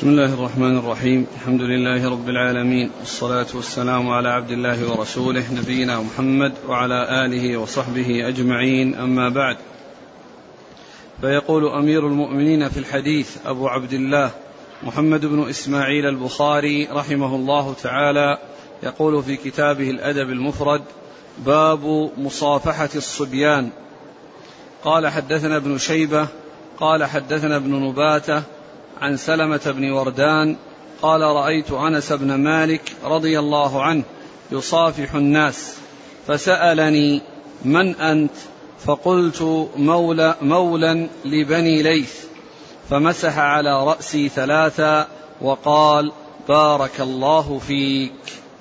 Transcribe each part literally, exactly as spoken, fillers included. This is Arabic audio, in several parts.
بسم الله الرحمن الرحيم. الحمد لله رب العالمين، والصلاة والسلام على عبد الله ورسوله نبينا محمد وعلى آله وصحبه أجمعين، أما بعد. فيقول أمير المؤمنين في الحديث أبو عبد الله محمد بن إسماعيل البخاري رحمه الله تعالى، يقول في كتابه الأدب المفرد: باب مصافحة الصبيان. قال حدثنا ابن شيبة قال حدثنا ابن نباتة عن سلمة بن وردان قال: رأيت أنس بن مالك رضي الله عنه يصافح الناس، فسألني: من أنت؟ فقلت: مولى مولا لبني ليث، فمسح على رأسي ثلاثا وقال: بارك الله فيك.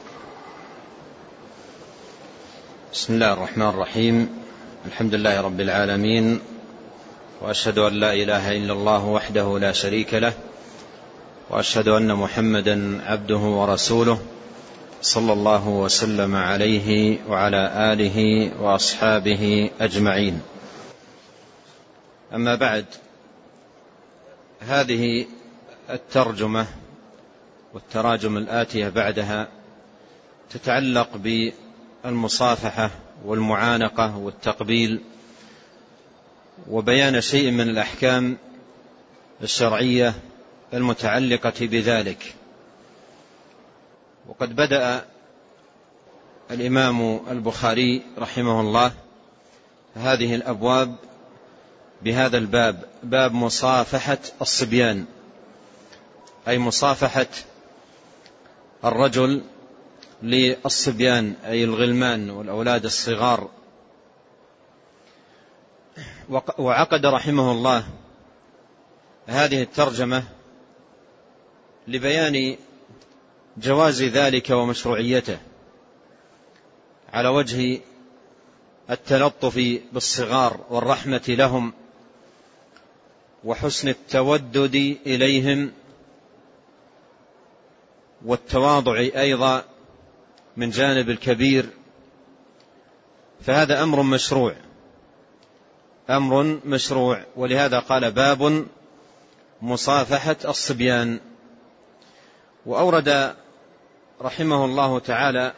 بسم الله الرحمن الرحيم. الحمد لله رب العالمين، وأشهد أن لا إله إلا الله وحده لا شريك له، وأشهد أن محمدا عبده ورسوله، صلى الله وسلم عليه وعلى آله وأصحابه أجمعين. أما بعد، هذه الترجمة والتراجم الآتية بعدها تتعلق بالمصافحة والمعانقة والتقبيل، وبيان شيء من الأحكام الشرعية المتعلقة بذلك. وقد بدأ الإمام البخاري رحمه الله هذه الأبواب بهذا الباب، باب مصافحة الصبيان، أي مصافحة الرجل للصبيان، أي الغلمان والأولاد الصغار. وعقد رحمه الله هذه الترجمة لبيان جواز ذلك ومشروعيته على وجه التلطف بالصغار والرحمة لهم وحسن التودد إليهم والتواضع أيضا من جانب الكبير. فهذا أمر مشروع أمر مشروع ولهذا قال: باب مصافحة الصبيان. وأورد رحمه الله تعالى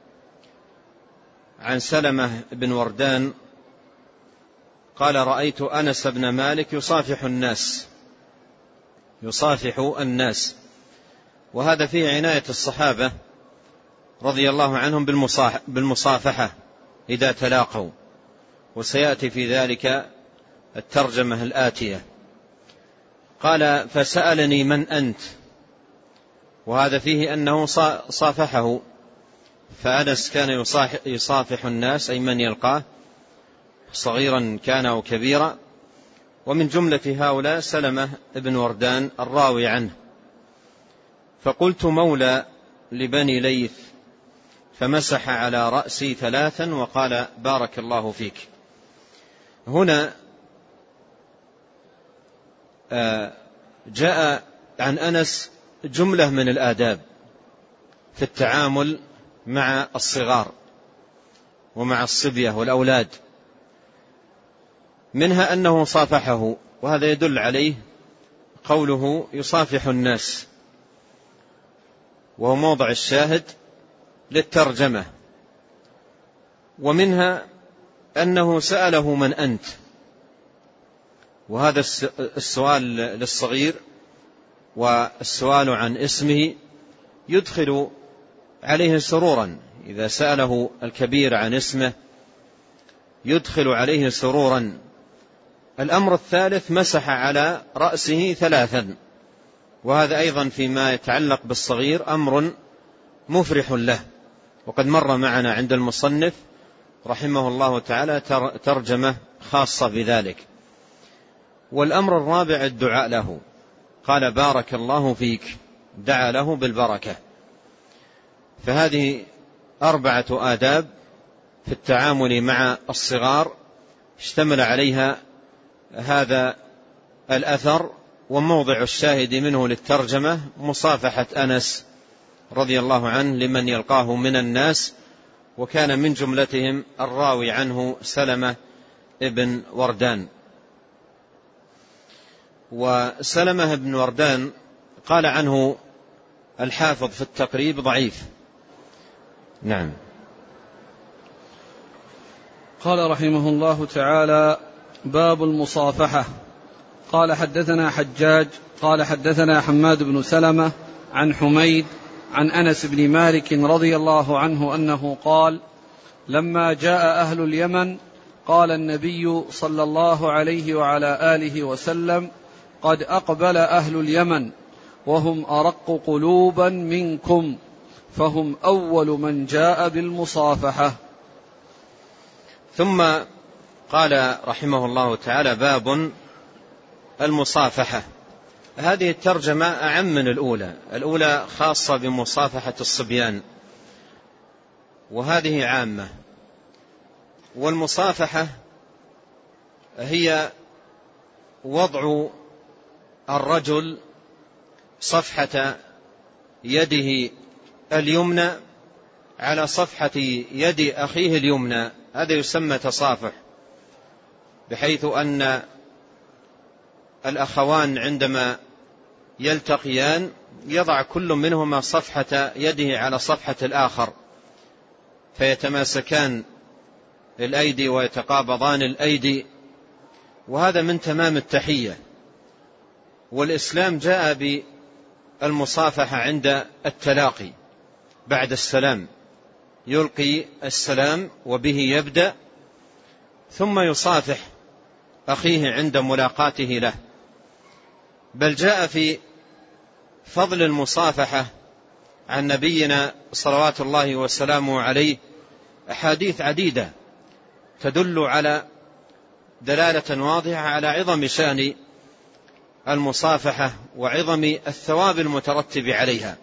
عن سلمة بن وردان قال: رأيت أنس بن مالك يصافح الناس يصافح الناس وهذا فيه عناية الصحابة رضي الله عنهم بالمصافحة إذا تلاقوا، وسيأتي في ذلك الترجمة الآتية. قال: فسألني: من أنت؟ وهذا فيه أنه صافحه، فأنس كان يصافح الناس، أي من يلقاه صغيرا كان أو كبيرا، ومن جملة هؤلاء سلمة بن وردان الراوي عنه. فقلت: مولى لبني ليث، فمسح على رأسي ثلاثا وقال: بارك الله فيك. هنا جاء عن أنس جملة من الآداب في التعامل مع الصغار ومع الصبية والأولاد، منها أنه صافحه، وهذا يدل عليه قوله يصافح الناس، وهو موضع الشاهد للترجمة. ومنها أنه سأله: من أنت؟ وهذا السؤال للصغير والسؤال عن اسمه يدخل عليه سرورا، إذا سأله الكبير عن اسمه يدخل عليه سرورا. الأمر الثالث: مسح على رأسه ثلاثا، وهذا أيضا فيما يتعلق بالصغير أمر مفرح له، وقد مر معنا عند المصنف رحمه الله تعالى ترجمة خاصة بذلك. والأمر الرابع: الدعاء له، قال: بارك الله فيك، دعا له بالبركة. فهذه أربعة آداب في التعامل مع الصغار اشتمل عليها هذا الأثر، وموضع الشاهد منه للترجمة مصافحة أنس رضي الله عنه لمن يلقاه من الناس، وكان من جملتهم الراوي عنه سلمة ابن وردان. وسلمة بن وردان قال عنه الحافظ في التقريب ضعيف. نعم. قال رحمه الله تعالى: باب المصافحة. قال حدثنا حجاج قال حدثنا حماد بن سلمة عن حميد عن أنس بن مالك رضي الله عنه أنه قال: لما جاء أهل اليمن قال النبي صلى الله عليه وعلى آله وسلم: قد أقبل أهل اليمن وهم أرق قلوبا منكم، فهم أول من جاء بالمصافحة. ثم قال رحمه الله تعالى: باب المصافحة. هذه الترجمة أعم من الأولى. الأولى خاصة بمصافحة الصبيان، وهذه عامة. والمصافحة هي وضع الرجل صفحة يده اليمنى على صفحة يد أخيه اليمنى، هذا يسمى تصافح، بحيث أن الأخوان عندما يلتقيان يضع كل منهما صفحة يده على صفحة الآخر، فيتماسكان الأيدي ويتقابضان الأيدي، وهذا من تمام التحية. والإسلام جاء بالمصافحة عند التلاقي بعد السلام، يلقي السلام وبه يبدأ، ثم يصافح أخيه عند ملاقاته له. بل جاء في فضل المصافحة عن نبينا صلوات الله وسلامه عليه أحاديث عديدة تدل على دلالة واضحة على عظم شأن المصافحة وعظم الثواب المترتب عليها.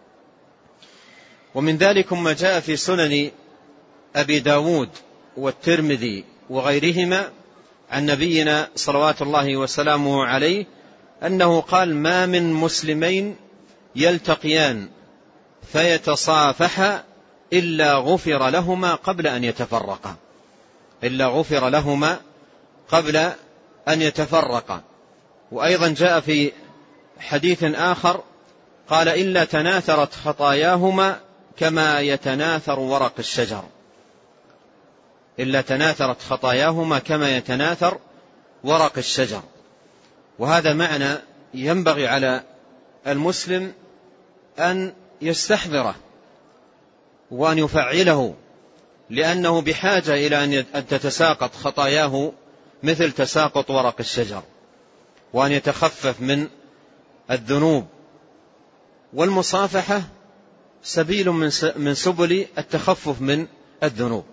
ومن ذلك ما جاء في سنن أبي داود والترمذي وغيرهما عن نبينا صلوات الله وسلامه عليه أنه قال: ما من مسلمين يلتقيان فيتصافحا إلا غفر لهما قبل أن يتفرقا، إلا غفر لهما قبل أن يتفرقا. وأيضا جاء في حديث آخر قال: إلا تناثرت خطاياهما كما يتناثر ورق الشجر، إلا تناثرت خطاياهما كما يتناثر ورق الشجر. وهذا معنى ينبغي على المسلم أن يستحضره وأن يفعله، لأنه بحاجة إلى أن تتساقط خطاياه مثل تساقط ورق الشجر، وأن يتخفف من الذنوب. والمصافحة سبيل من سبل التخفف من الذنوب،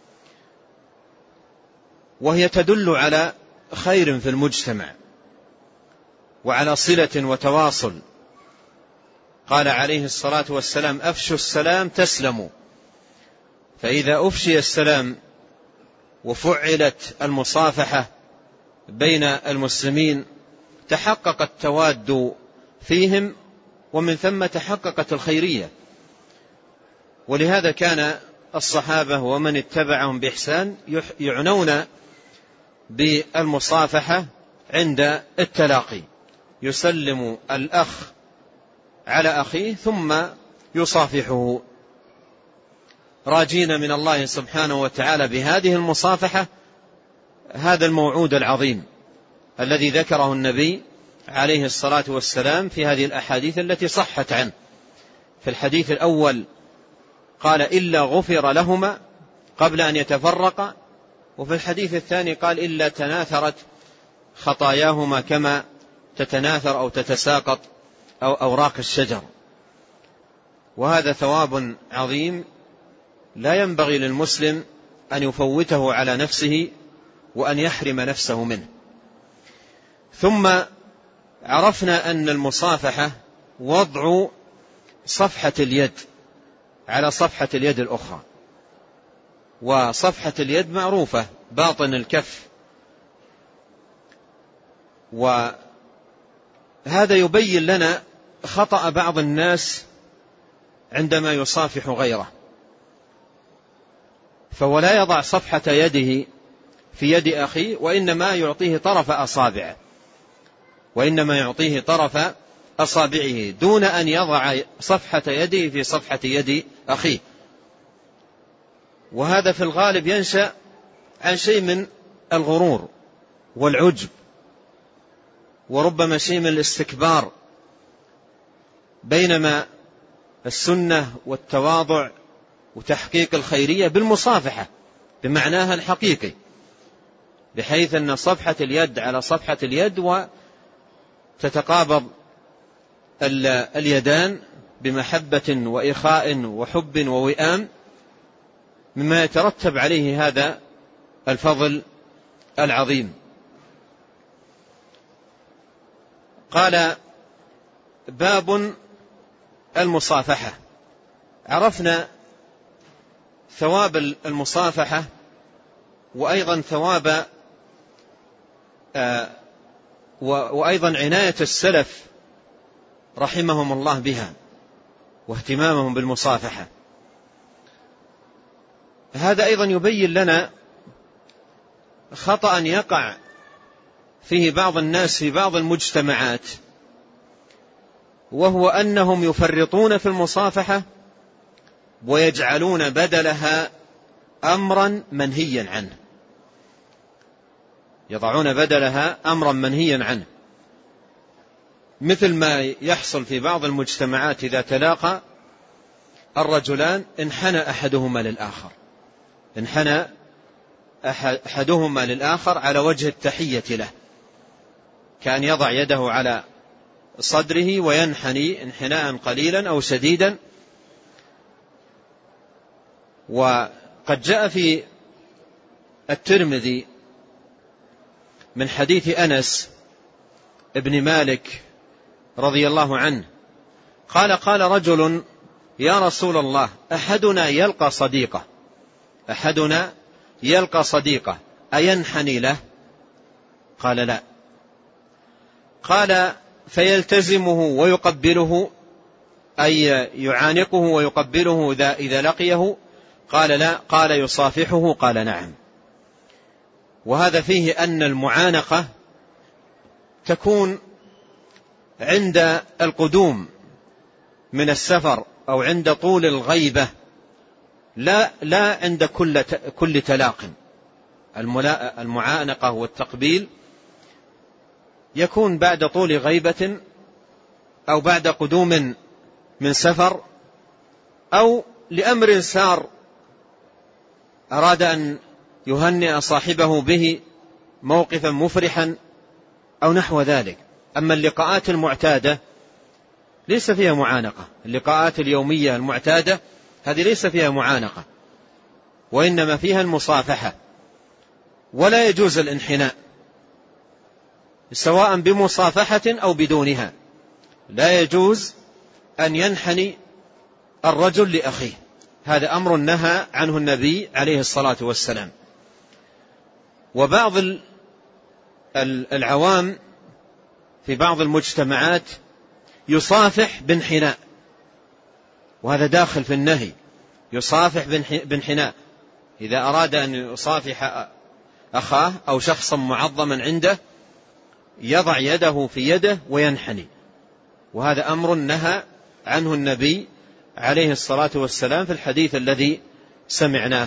وهي تدل على خير في المجتمع وعلى صلة وتواصل. قال عليه الصلاة والسلام: أفشوا السلام تسلموا. فإذا أفشي السلام وفعلت المصافحة بين المسلمين تحقق التواد فيهم، ومن ثم تحققت الخيرية. ولهذا كان الصحابة ومن اتبعهم بإحسان يعنون بالمصافحة عند التلاقي، يسلم الأخ على أخيه ثم يصافحه، راجين من الله سبحانه وتعالى بهذه المصافحة هذا الموعود العظيم الذي ذكره النبي عليه الصلاة والسلام في هذه الأحاديث التي صحت عنه. في الحديث الأول قال: إلا غفر لهما قبل أن يتفرقا، وفي الحديث الثاني قال: إلا تناثرت خطاياهما كما تتناثر أو تتساقط أو أوراق الشجر. وهذا ثواب عظيم لا ينبغي للمسلم أن يفوته على نفسه وأن يحرم نفسه منه. ثم عرفنا أن المصافحة وضع صفحة اليد على صفحة اليد الأخرى، وصفحة اليد معروفة باطن الكف، وهذا يبين لنا خطأ بعض الناس عندما يصافح غيره، فهو لا يضع صفحة يده في يد أخيه، وإنما يعطيه طرف أصابعه، وإنما يعطيه طرف أصابعه دون أن يضع صفحة يده في صفحة يد أخيه. وهذا في الغالب ينشأ عن شيء من الغرور والعجب، وربما شيء من الاستكبار، بينما السنة والتواضع وتحقيق الخيرية بالمصافحة بمعناها الحقيقي، بحيث أن صفحة اليد على صفحة اليد وتتقابض اليدان بمحبة وإخاء وحب ووئام، مما يترتب عليه هذا الفضل العظيم. قال: باب المصافحة. عرفنا ثواب المصافحة وأيضا ثواب وأيضا عناية السلف رحمهم الله بها واهتمامهم بالمصافحة. هذا أيضا يبين لنا خطأ يقع فيه بعض الناس في بعض المجتمعات، وهو أنهم يفرطون في المصافحة ويجعلون بدلها أمرا منهيا عنه، يضعون بدلها أمرا منهيا عنه، مثل ما يحصل في بعض المجتمعات إذا تلاقى الرجلان انحنى أحدهما للآخر، انحنى أحدهما للآخر على وجه التحية له، كان يضع يده على صدره وينحني انحناء قليلا أو شديدا. وقد جاء في الترمذي من حديث أنس ابن مالك رضي الله عنه قال: قال رجل: يا رسول الله، أحدنا يلقى صديقه أحدنا يلقى صديقه أينحني له؟ قال: لا. قال: فيلتزمه ويقبله، أي يعانقه ويقبله إذا لقيه؟ قال: لا. قال: يصافحه؟ قال: نعم. وهذا فيه أن المعانقة تكون عند القدوم من السفر أو عند طول الغيبة، لا لا عند كل كل تلاق. المعانقة والتقبيل يكون بعد طول غيبة أو بعد قدوم من سفر أو لأمر سار أراد أن يهنئ صاحبه به موقفا مفرحا أو نحو ذلك. أما اللقاءات المعتادة ليس فيها معانقة، اللقاءات اليومية المعتادة هذه ليس فيها معانقة، وإنما فيها المصافحة، ولا يجوز الانحناء سواء بمصافحة أو بدونها. لا يجوز أن ينحني الرجل لأخيه، هذا أمر نهى عنه النبي عليه الصلاة والسلام. وبعض العوام في بعض المجتمعات يصافح بانحناء، وهذا داخل في النهي، يصافح بانحناء. إذا أراد أن يصافح أخاه أو شخصا معظما عنده يضع يده في يده وينحني، وهذا أمر نهى عنه النبي عليه الصلاة والسلام في الحديث الذي سمعناه.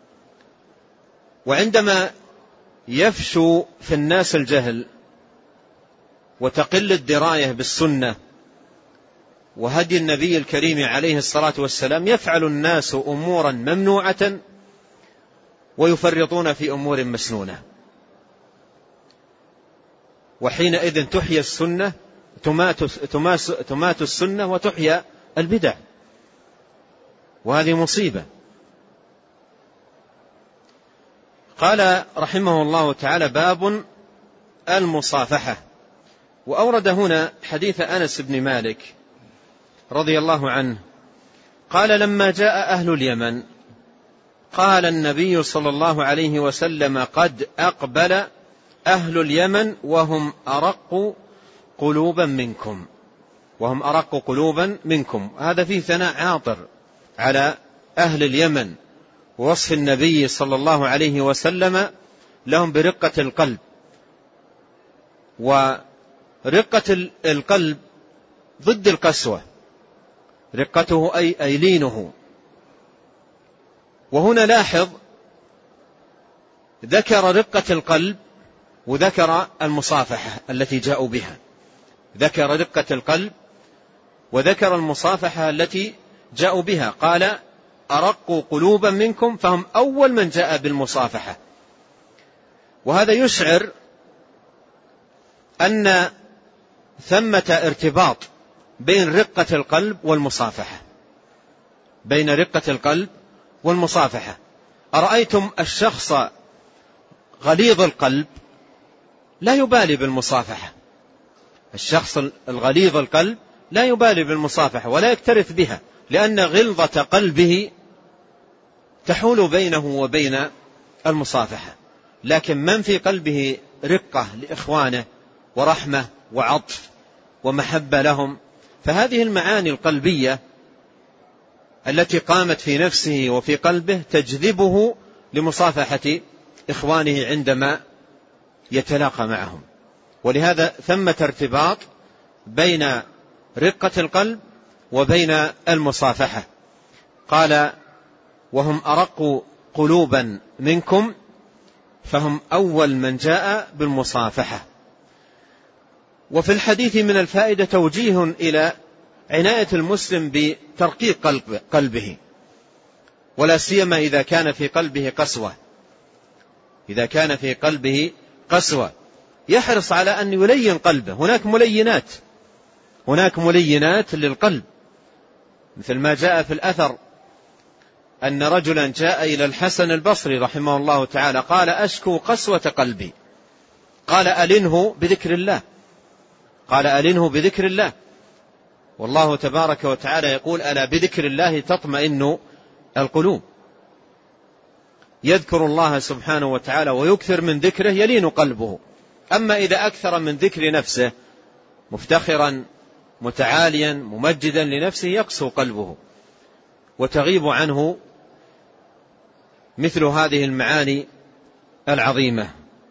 وعندما يفشو في الناس الجهل وتقل الدراية بالسنة وهدي النبي الكريم عليه الصلاة والسلام، يفعل الناس أمورا ممنوعة ويفرطون في أمور مسنونة، وحينئذ تحيا السنة، تمات, تماس تمات السنة وتحيا البدع، وهذه مصيبة. قال رحمه الله تعالى: باب المصافحة. وأورد هنا حديث أنس بن مالك رضي الله عنه قال: لما جاء أهل اليمن قال النبي صلى الله عليه وسلم: قد أقبل أهل اليمن وهم أرق قلوبا منكم وهم أرق قلوبا منكم. هذا فيه ثناء عاطر على أهل اليمن ووصف النبي صلى الله عليه وسلم لهم برقة القلب. ورقة القلب ضد القسوة، رقته أي, أي لينه. وهنا لاحظ ذكر رقة القلب وذكر المصافحة التي جاءوا بها، ذكر رقة القلب وذكر المصافحة التي جاءوا بها. قال أرقوا قلوبا منكم، فهم أول من جاء بالمصافحة. وهذا يشعر أن ثمة ارتباط بين رقة القلب والمصافحة، بين رقة القلب والمصافحة. أرأيتم الشخص غليظ القلب لا يبالي بالمصافحة، الشخص الغليظ القلب لا يبالي بالمصافحة ولا يكترث بها، لأن غلظة قلبه تحول بينه وبين المصافحة. لكن من في قلبه رقة لإخوانه ورحمة وعطف ومحبة لهم، فهذه المعاني القلبية التي قامت في نفسه وفي قلبه تجذبه لمصافحة إخوانه عندما يتلاقى معهم. ولهذا ثمة ارتباط بين رقة القلب وبين المصافحة. قال وهم أرق قلوبا منكم، فهم أول من جاء بالمصافحة. وفي الحديث من الفائدة توجيه إلى عناية المسلم بترقيق قلب قلبه، ولا سيما إذا كان في قلبه قسوة، إذا كان في قلبه قسوة يحرص على أن يلين قلبه. هناك ملينات، هناك ملينات للقلب، مثل ما جاء في الأثر أن رجلا جاء إلى الحسن البصري رحمه الله تعالى قال أشكو قسوة قلبي، قال ألنه بذكر الله، قال ألنه بذكر الله. والله تبارك وتعالى يقول ألا بذكر الله تطمئن القلوب. يذكر الله سبحانه وتعالى ويكثر من ذكره يلين قلبه. أما إذا أكثر من ذكر نفسه مفتخرا متعاليا ممجدا لنفسه يقسو قلبه وتغيب عنه مثل هذه المعاني العظيمة.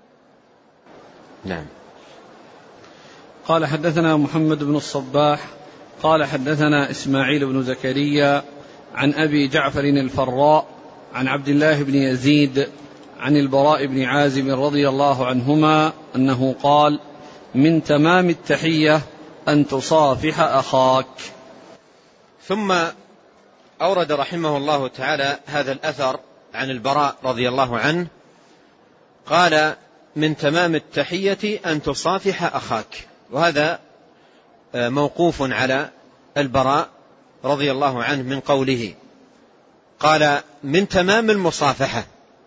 نعم. قال حدثنا محمد بن الصباح قال حدثنا إسماعيل بن زكريا عن أبي جعفر الفراء عن عبد الله بن يزيد عن البراء بن عازب رضي الله عنهما أنه قال من تمام التحية أن تصافح أخاك. ثم أورد رحمه الله تعالى هذا الأثر عن البراء رضي الله عنه قال من تمام التحية أن تصافح أخاك، وهذا موقوف على البراء رضي الله عنه من قوله قال من تمام المصافحة،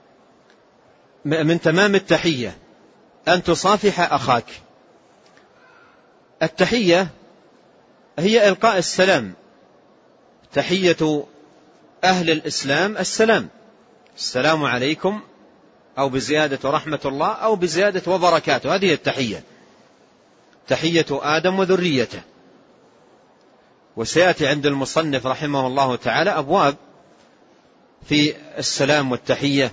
من تمام التحية أن تصافح أخاك. التحية هي إلقاء السلام، تحية أهل الإسلام السلام، السلام عليكم، أو بزيادة رحمة الله أو بزيادة وبركاته، هذه التحية، تحية آدم وذريته. وسيأتي عند المصنف رحمه الله تعالى أبواب في السلام والتحية.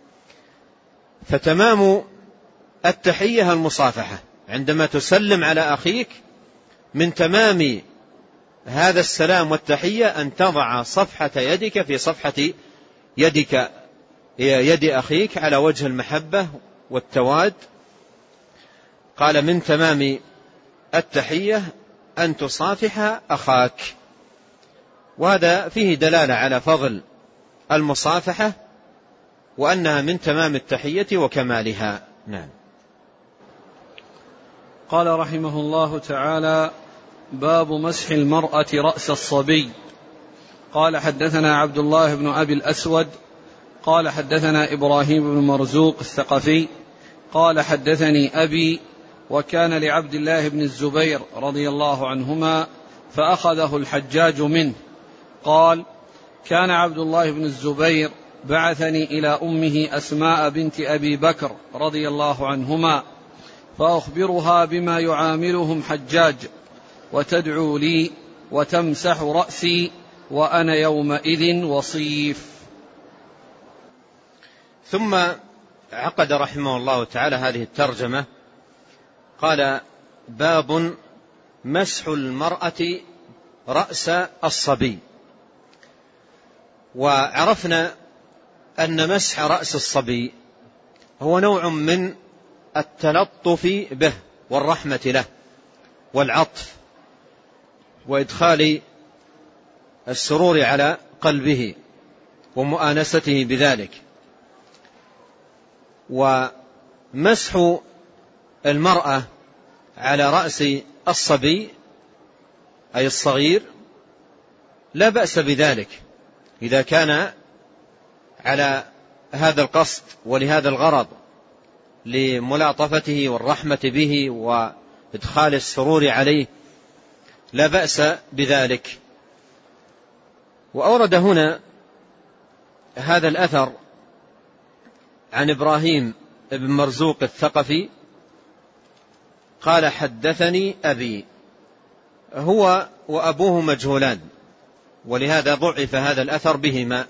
فتمام التحية المصافحة، عندما تسلم على أخيك من تمام هذا السلام والتحية أن تضع صفحة يدك في صفحة يدك يد أخيك على وجه المحبة والتواد. قال من تمام التحية أن تصافح أخاك، وهذا فيه دلالة على فضل المصافحة وأنها من تمام التحية وكمالها. نعم. قال رحمه الله تعالى باب مسح المرأة رأس الصبي. قال حدثنا عبد الله بن أبي الأسود قال حدثنا إبراهيم بن مرزوق الثقفي قال حدثني أبي وكان لعبد الله بن الزبير رضي الله عنهما فأخذه الحجاج منه. قال كان عبد الله بن الزبير بعثني إلى أمه أسماء بنت أبي بكر رضي الله عنهما فأخبرها بما يعاملهم حجاج وتدعو لي وتمسح رأسي وأنا يومئذ وصيف. ثم عقد رحمه الله تعالى هذه الترجمة قال باب مسح المرأة رأس الصبي. وعرفنا أن مسح رأس الصبي هو نوع من التلطف به والرحمة له والعطف وإدخال السرور على قلبه ومؤانسته بذلك. ومسح المرأة على رأس الصبي أي الصغير لا بأس بذلك إذا كان على هذا القصد ولهذا الغرض لملاطفته والرحمة به وإدخال السرور عليه لا بأس بذلك. وأورد هنا هذا الأثر عن إبراهيم بن مرزوق الثقفي قال حدثني أبي، هو وأبوه مجهولان ولهذا ضعف هذا الأثر بهما.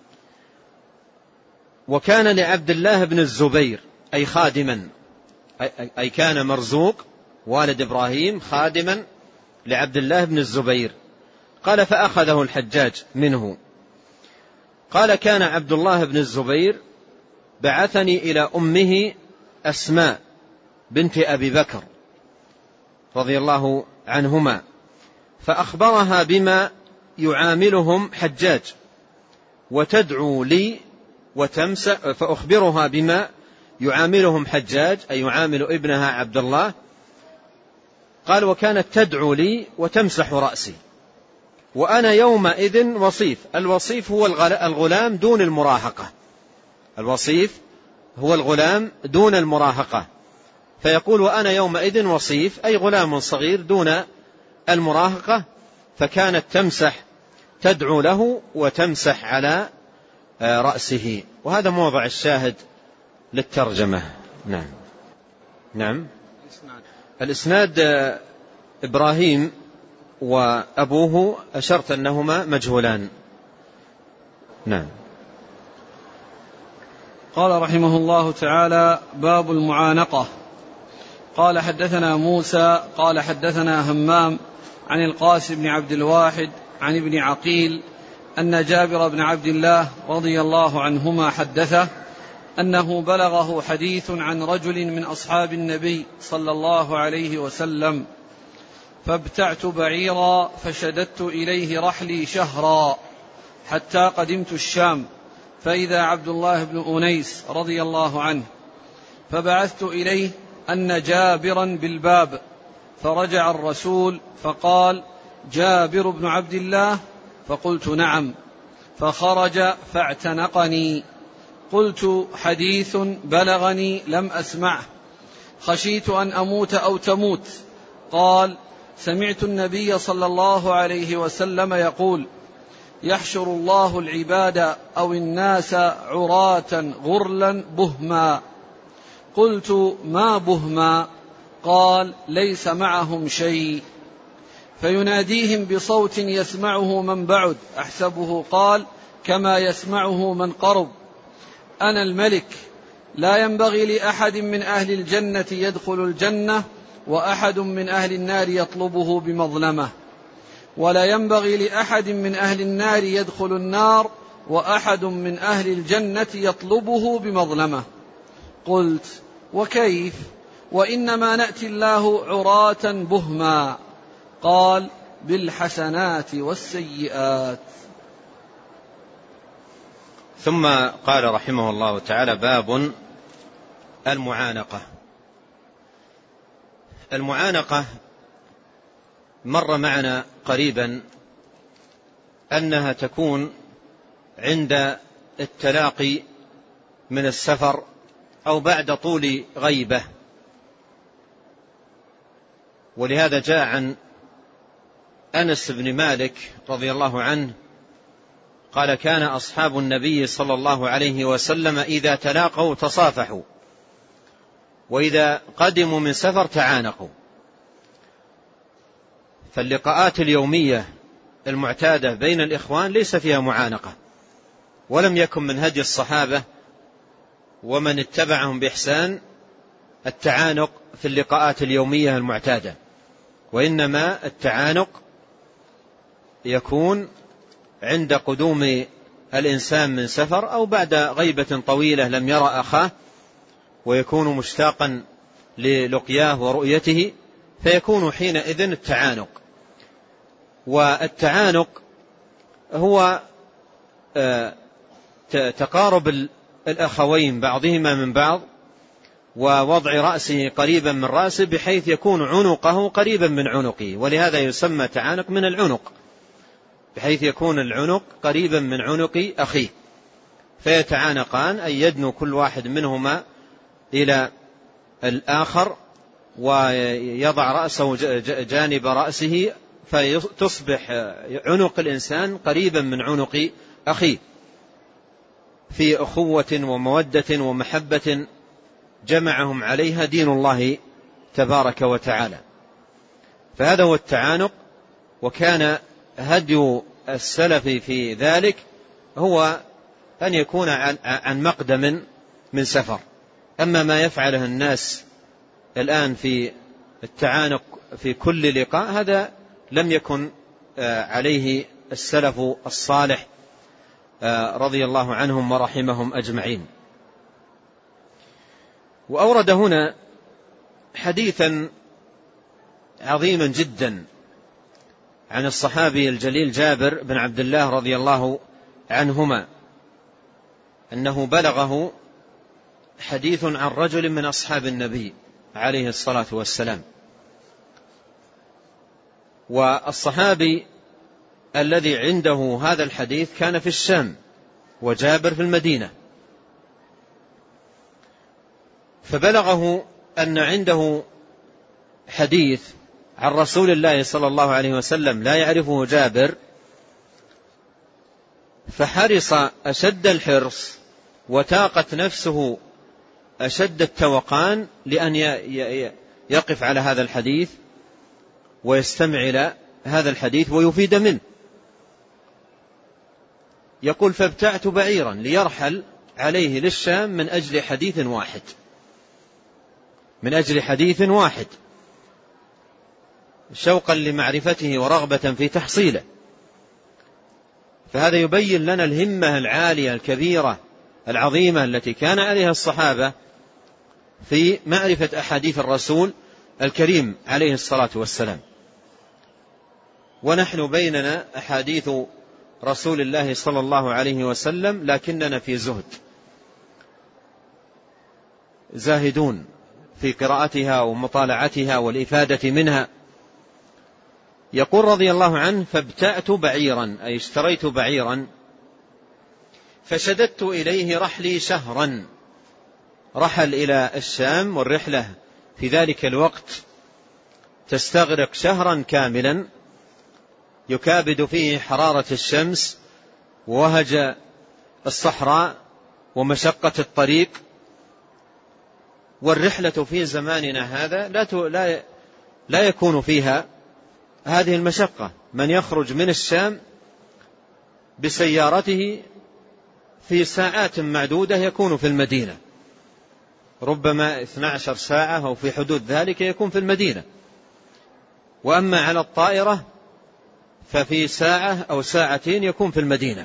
وكان لعبد الله بن الزبير أي خادما، أي كان مرزوق والد إبراهيم خادما لعبد الله بن الزبير. قال فأخذه الحجاج منه. قال كان عبد الله بن الزبير بعثني إلى أمه أسماء بنت أبي بكر رضي الله عنهما فأخبرها بما يعاملهم حجاج وتدعو لي وتمسح، فأخبرها بما يعاملهم حجاج أي يعامل ابنها عبد الله. قال وكانت تدعو لي وتمسح رأسي وأنا يومئذ وصيف. الوصيف هو الغلام دون المراهقة، الوصيف هو الغلام دون المراهقة. فيقول وأنا يومئذ وصيف أي غلام صغير دون المراهقة. فكانت تمسح تدعو له وتمسح على رأسه. وهذا موضع الشاهد للترجمة. نعم نعم الإسناد إبراهيم وأبوه أشرت أنهما مجهولان. نعم. قال رحمه الله تعالى باب المعانقة. قال حدثنا موسى قال حدثنا همام عن القاسم بن عبد الواحد عن ابن عقيل أن جابر بن عبد الله رضي الله عنهما حدثه أنه بلغه حديث عن رجل من أصحاب النبي صلى الله عليه وسلم فابتعت بعيرا فشددت إليه رحلي شهرا حتى قدمت الشام فإذا عبد الله بن أنيس رضي الله عنه فبعثت إليه أن جابرا بالباب فرجع الرسول فقال جابر بن عبد الله فقلت نعم فخرج فاعتنقني. قلت حديث بلغني لم أسمعه خشيت أن أموت أو تموت. قال سمعت النبي صلى الله عليه وسلم يقول يحشر الله العباد أو الناس عراة غرلا بهما. قلت ما بهما؟ قال ليس معهم شيء. فيناديهم بصوت يسمعه من بعد أحسبه قال كما يسمعه من قرب أنا الملك لا ينبغي لأحد من أهل الجنة يدخل الجنة وأحد من أهل النار يطلبه بمظلمة ولا ينبغي لأحد من أهل النار يدخل النار وأحد من أهل الجنة يطلبه بمظلمة. قلت وكيف وإنما نأتي الله عراة بهما؟ قال بالحسنات والسيئات. ثم قال رحمه الله تعالى باب المعانقة. المعانقة مر معنا قريبا أنها تكون عند التلاقي من السفر أو بعد طول غيبة. ولهذا جاء عن أنس بن مالك رضي الله عنه قال كان أصحاب النبي صلى الله عليه وسلم إذا تلاقوا تصافحوا وإذا قدموا من سفر تعانقوا. فاللقاءات اليومية المعتادة بين الإخوان ليس فيها معانقة، ولم يكن من هدي الصحابة ومن اتبعهم بإحسان التعانق في اللقاءات اليومية المعتادة، وإنما التعانق يكون عند قدوم الإنسان من سفر أو بعد غيبة طويلة لم يرى أخاه ويكون مشتاقا للقياه ورؤيته، فيكون حينئذ التعانق. والتعانق هو تقارب الأخوين بعضهما من بعض ووضع رأسه قريبا من رأسه بحيث يكون عنقه قريبا من عنقه، ولهذا يسمى تعانق من العنق، بحيث يكون العنق قريبا من عنق أخيه، فيتعانقان أن يدنو كل واحد منهما إلى الآخر ويضع رأسه جانب رأسه، فتصبح عنق الإنسان قريبا من عنق أخيه في أخوة ومودة ومحبة جمعهم عليها دين الله تبارك وتعالى. فهذا هو التعانق. وكان هدي السلف في ذلك هو أن يكون عن مقدم من سفر. أما ما يفعله الناس الآن في التعانق في كل لقاء هذا لم يكن عليه السلف الصالح رضي الله عنهم ورحمهم أجمعين. وأورد هنا حديثا عظيما جدا عن الصحابي الجليل جابر بن عبد الله رضي الله عنهما أنه بلغه حديث عن رجل من أصحاب النبي عليه الصلاة والسلام. والصحابي الذي عنده هذا الحديث كان في الشام وجابر في المدينة، فبلغه أن عنده حديث عن رسول الله صلى الله عليه وسلم لا يعرفه جابر، فحرص أشد الحرص وتاقت نفسه أشد التوقان لأن يقف على هذا الحديث ويستمع إلى هذا الحديث ويفيد منه. يقول فابتعت بعيرا ليرحل عليه للشام من أجل حديث واحد من أجل حديث واحد شوقا لمعرفته ورغبة في تحصيله. فهذا يبين لنا الهمة العالية الكبيرة العظيمة التي كان عليها الصحابة في معرفة أحاديث الرسول الكريم عليه الصلاة والسلام. ونحن بيننا أحاديث رسول الله صلى الله عليه وسلم لكننا في زهد، زاهدون في قراءتها ومطالعتها والإفادة منها. يقول رضي الله عنه فابتعت بعيرا أي اشتريت بعيرا فشددت إليه رحلي شهرا. رحل إلى الشام والرحلة في ذلك الوقت تستغرق شهرا كاملا يكابد فيه حرارة الشمس ووهج الصحراء ومشقة الطريق. والرحلة في زماننا هذا لا لا لا يكون فيها هذه المشقة. من يخرج من الشام بسيارته في ساعات معدودة يكون في المدينة، ربما اثنتا عشرة ساعة أو في حدود ذلك يكون في المدينة. وأما على الطائرة ففي ساعة أو ساعتين يكون في المدينة.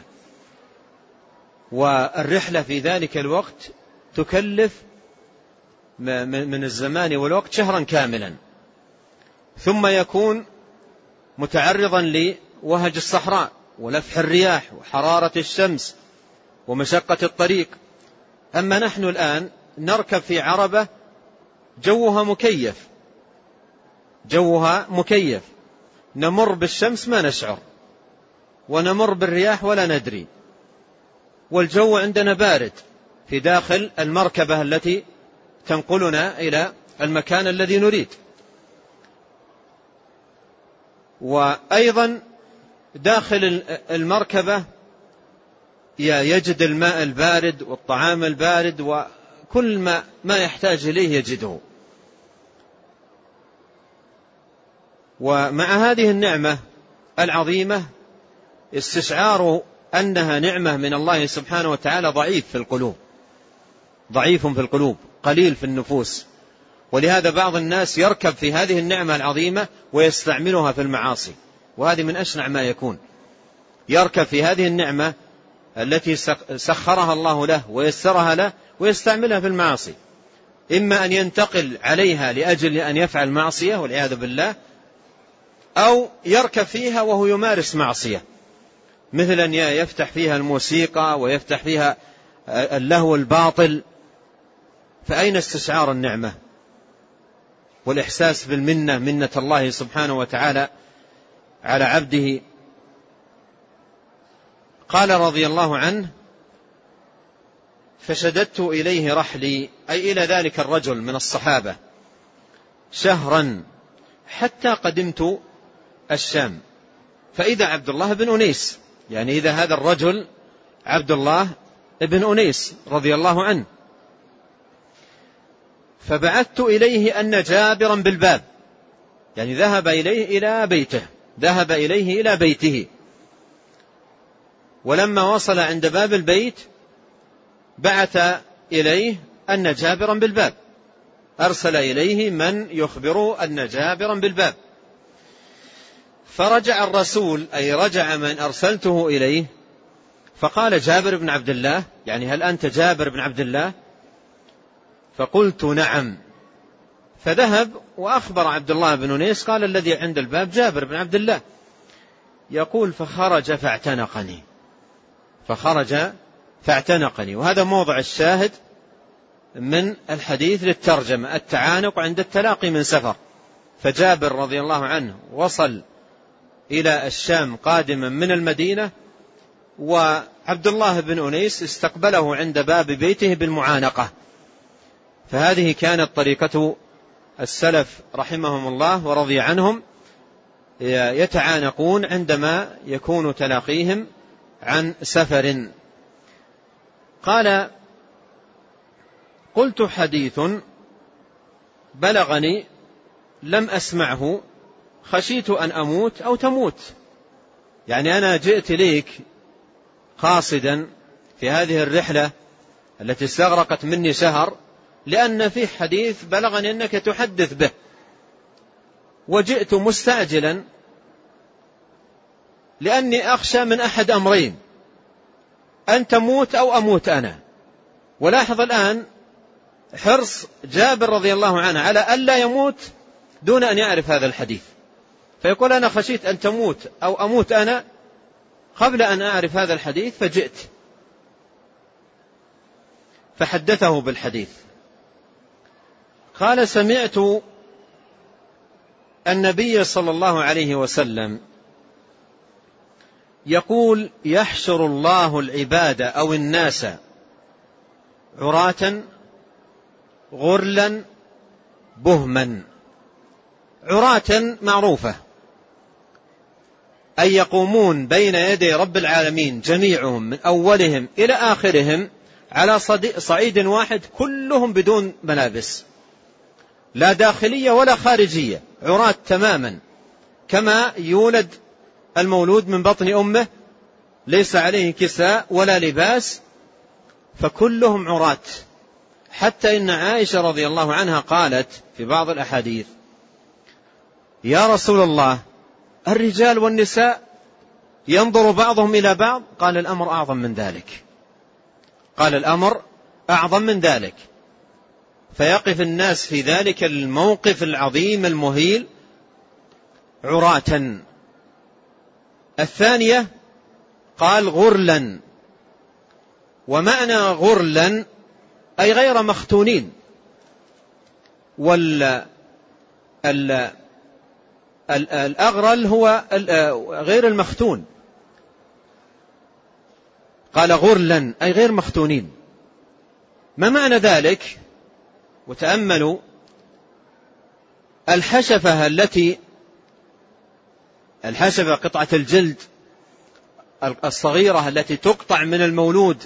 والرحلة في ذلك الوقت تكلف من الزمان والوقت شهرا كاملا، ثم يكون متعرضا لوهج الصحراء ولفح الرياح وحرارة الشمس ومشقة الطريق. أما نحن الآن نركب في عربة جوها مكيف جوها مكيف نمر بالشمس ما نشعر ونمر بالرياح ولا ندري، والجو عندنا بارد في داخل المركبة التي تنقلنا إلى المكان الذي نريد. وأيضا داخل المركبة يجد الماء البارد والطعام البارد وكل ما ما يحتاج إليه يجده. ومع هذه النعمة العظيمة استشعار أنها نعمة من الله سبحانه وتعالى ضعيف في القلوب ضعيف في القلوب قليل في النفوس. ولهذا بعض الناس يركب في هذه النعمة العظيمة ويستعملها في المعاصي، وهذه من أشنع ما يكون. يركب في هذه النعمة التي سخرها الله له ويسرها له ويستعملها في المعاصي، إما أن ينتقل عليها لأجل أن يفعل معصية والعياذ بالله، أو يركب فيها وهو يمارس معصية، مثل أن يفتح فيها الموسيقى ويفتح فيها اللهو الباطل. فأين استشعار النعمة والإحساس بالمنة، منة الله سبحانه وتعالى على عبده؟ قال رضي الله عنه: فشددت إليه رحلي، أي إلى ذلك الرجل من الصحابة، شهرا حتى قدمت الشام، فإذا عبد الله بن أنيس، يعني إذا هذا الرجل عبد الله بن أنيس رضي الله عنه، فبعثت إليه أن جابرا بالباب، يعني ذهب إليه إلى بيته، ذهب إليه إلى بيته، ولما وصل عند باب البيت بعث إليه أن جابرا بالباب، أرسل إليه من يخبره أن جابرا بالباب. فرجع الرسول، أي رجع من أرسلته إليه، فقال: جابر بن عبد الله، يعني هل أنت جابر بن عبد الله؟ فقلت: نعم. فذهب وأخبر عبد الله بن أنيس، قال: الذي عند الباب جابر بن عبد الله. يقول: فخرج فاعتنقني، فخرج فاعتنقني. وهذا موضع الشاهد من الحديث للترجمة، التعانق عند التلاقي من سفر. فجابر رضي الله عنه وصل إلى الشام قادما من المدينة، وعبد الله بن أنيس استقبله عند باب بيته بالمعانقة. فهذه كانت طريقة السلف رحمهم الله ورضي عنهم، يتعانقون عندما يكون تلاقيهم عن سفر. قال: قلت: حديث بلغني لم أسمعه، خشيت أن أموت أو تموت. يعني أنا جئت ليك قاصدا في هذه الرحلة التي استغرقت مني شهر، لأن في حديث بلغني أنك تحدث به، وجئت مستعجلا لأني أخشى من أحد أمرين: أن تموت أو أموت أنا. ولاحظ الآن حرص جابر رضي الله عنه على ألا يموت دون أن يعرف هذا الحديث، فيقول: أنا خشيت أن تموت أو أموت أنا قبل أن أعرف هذا الحديث، فجئت. فحدثه بالحديث. قال: سمعت النبي صلى الله عليه وسلم يقول: يحشر الله العباد أو الناس عراة غرلا بهما. عراة معروفة، أي يقومون بين يدي رب العالمين جميعهم من أولهم إلى آخرهم على صعيد واحد، كلهم بدون ملابس، لا داخلية ولا خارجية، عراة تماما، كما يولد المولود من بطن أمه ليس عليه كساء ولا لباس، فكلهم عراة. حتى إن عائشة رضي الله عنها قالت في بعض الأحاديث: يا رسول الله، الرجال والنساء ينظر بعضهم إلى بعض؟ قال: الأمر أعظم من ذلك، قال: الأمر أعظم من ذلك. فيقف الناس في ذلك الموقف العظيم المهيل عراة. الثانية قال: غرلا، ومعنى غرلا أي غير مختونين، وال الأغرل هو غير المختون. قال: غرلا أي غير مختونين. ما معنى ذلك؟ وتأملوا الحشفة التي الحشفة قطعة الجلد الصغيرة التي تقطع من المولود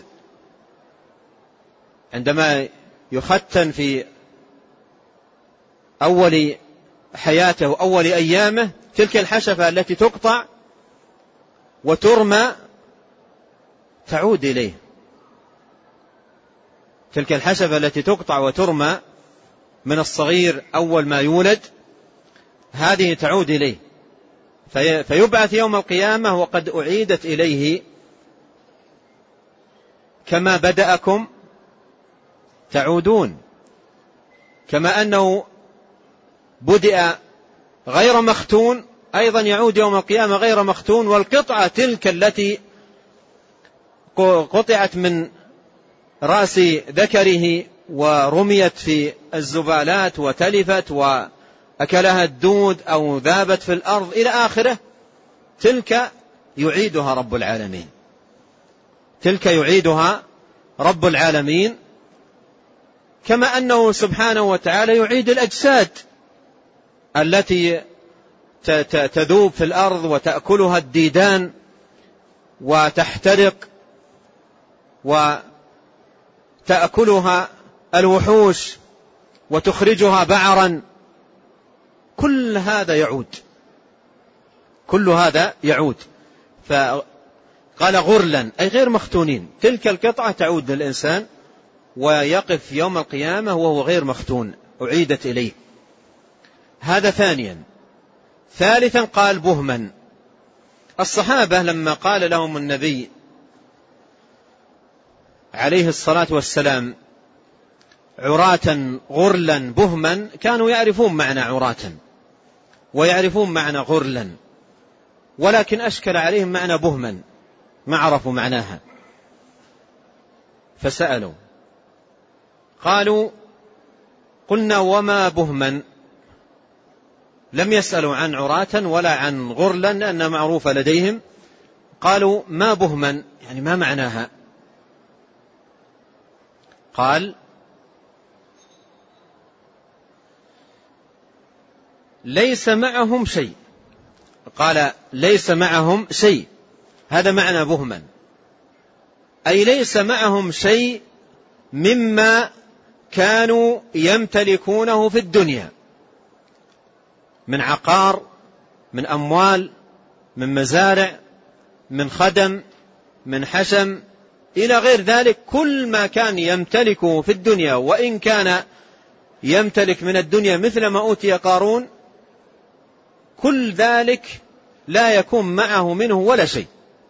عندما يختن في أول حياته أول أيامه، تلك الحشفة التي تقطع وترمى تعود إليه، تلك الحشفة التي تقطع وترمى من الصغير أول ما يولد هذه تعود إليه، في فيبعث يوم القيامة وقد أعيدت إليه كما بدأكم تعودون، كما أنه بدأ غير مختون أيضا يعود يوم القيامة غير مختون. والقطعة تلك التي قطعت من رأس ذكره ورميت في الزبالات وتلفت وأكلها الدود أو ذابت في الأرض إلى آخره، تلك يعيدها رب العالمين، تلك يعيدها رب العالمين، كما أنه سبحانه وتعالى يعيد الأجساد التي تذوب في الأرض وتأكلها الديدان وتحترق وتأكلها الوحوش وتخرجها بعرا. كل هذا يعود، كل هذا يعود. فقال غرلا أي غير مختونين، تلك القطعة تعود للإنسان ويقف يوم القيامة وهو غير مختون، أعيدت إليه. هذا ثانيا. ثالثا قال بهما. الصحابة لما قال لهم النبي عليه الصلاة والسلام عراة غرلا بهما، كانوا يعرفون معنى عراة ويعرفون معنى غرلا، ولكن أشكل عليهم معنى بهما، ما عرفوا معناها، فسألوا قالوا قلنا وما بهما، لم يسألوا عن عراة ولا عن غرلا لأنها معروفة لديهم. قالوا ما بهما يعني ما معناها؟ قال ليس معهم شيء. قال ليس معهم شيء، هذا معنى بهما، أي ليس معهم شيء مما كانوا يمتلكونه في الدنيا من عقار، من أموال، من مزارع، من خدم، من حشم إلى غير ذلك. كل ما كان يمتلكه في الدنيا، وإن كان يمتلك من الدنيا مثل ما أوتي قارون، كل ذلك لا يكون معه منه ولا شيء،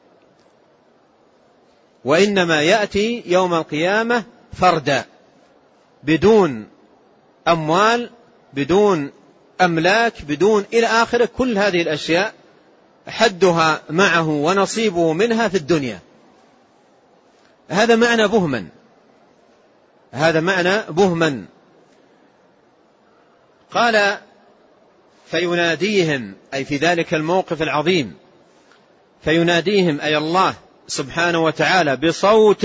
وإنما يأتي يوم القيامة فردا بدون أموال، بدون أملاك، بدون إلى آخره. كل هذه الأشياء حدها معه ونصيبه منها في الدنيا. هذا معنى بهما، هذا معنى بهما. قال فيناديهم أي في ذلك الموقف العظيم، فيناديهم أي الله سبحانه وتعالى بصوت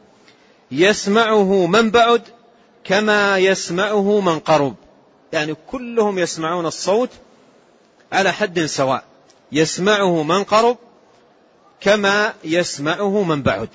يسمعه من بعد كما يسمعه من قرب، يعني كلهم يسمعون الصوت على حد سواء، يسمعه من قرب كما يسمعه من بعد.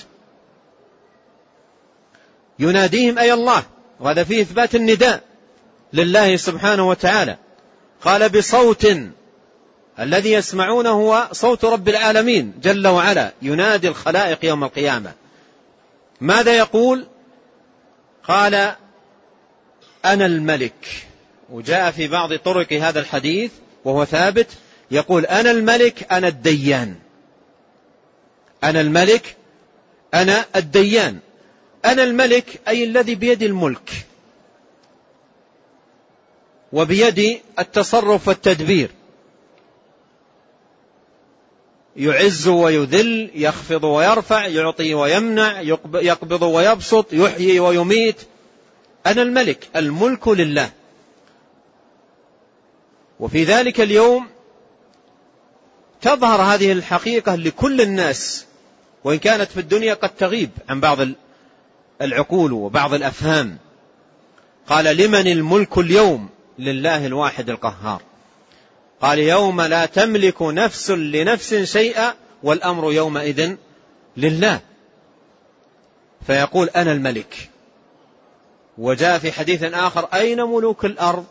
يناديهم أي الله، وهذا فيه إثبات النداء لله سبحانه وتعالى. قال بصوت، الذي يسمعونه هو صوت رب العالمين جل وعلا، ينادي الخلائق يوم القيامة. ماذا يقول؟ قال أنا الملك. وجاء في بعض طرق هذا الحديث وهو ثابت، يقول أنا الملك أنا الديان، أنا الملك أنا الديان. أنا الملك أي الذي بيد الملك وبيد التصرف والتدبير، يعز ويذل، يخفض ويرفع، يعطي ويمنع، يقبض ويبسط، يحيي ويميت. أنا الملك، الملك لله. وفي ذلك اليوم تظهر هذه الحقيقة لكل الناس، وإن كانت في الدنيا قد تغيب عن بعض العقول وبعض الأفهام. قال لمن الملك اليوم؟ لله الواحد القهار. قال يوم لا تملك نفس لنفس شيئا والأمر يومئذ لله. فيقول أنا الملك. وجاء في حديث آخر أين ملوك الأرض؟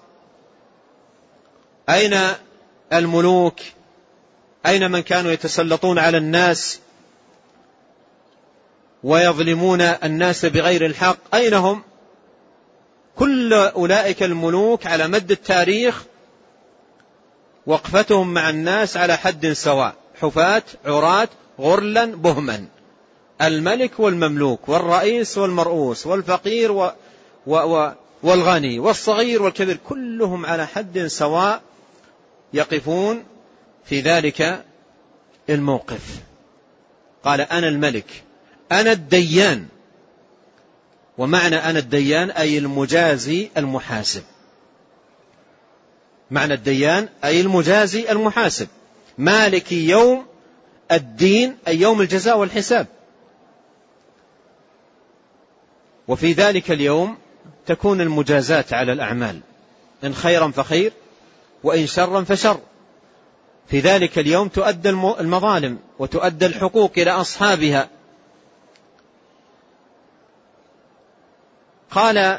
أين الملوك؟ أين من كانوا يتسلطون على الناس ويظلمون الناس بغير الحق؟ أين هم؟ كل أولئك الملوك على مد التاريخ وقفتهم مع الناس على حد سواء، حفاة عراة غرلا بهما، الملك والمملوك والرئيس والمرؤوس والفقير و و و والغني والصغير والكبير، كلهم على حد سواء يقفون في ذلك الموقف. قال أنا الملك أنا الديان، ومعنى أنا الديان أي المجازي المحاسب، معنى الديان أي المجازي المحاسب، مالك يوم الدين أي يوم الجزاء والحساب. وفي ذلك اليوم تكون المجازاة على الأعمال، إن خيرا فخير وإن شرا فشر. في ذلك اليوم تؤدى المظالم وتؤدى الحقوق إلى أصحابها. قال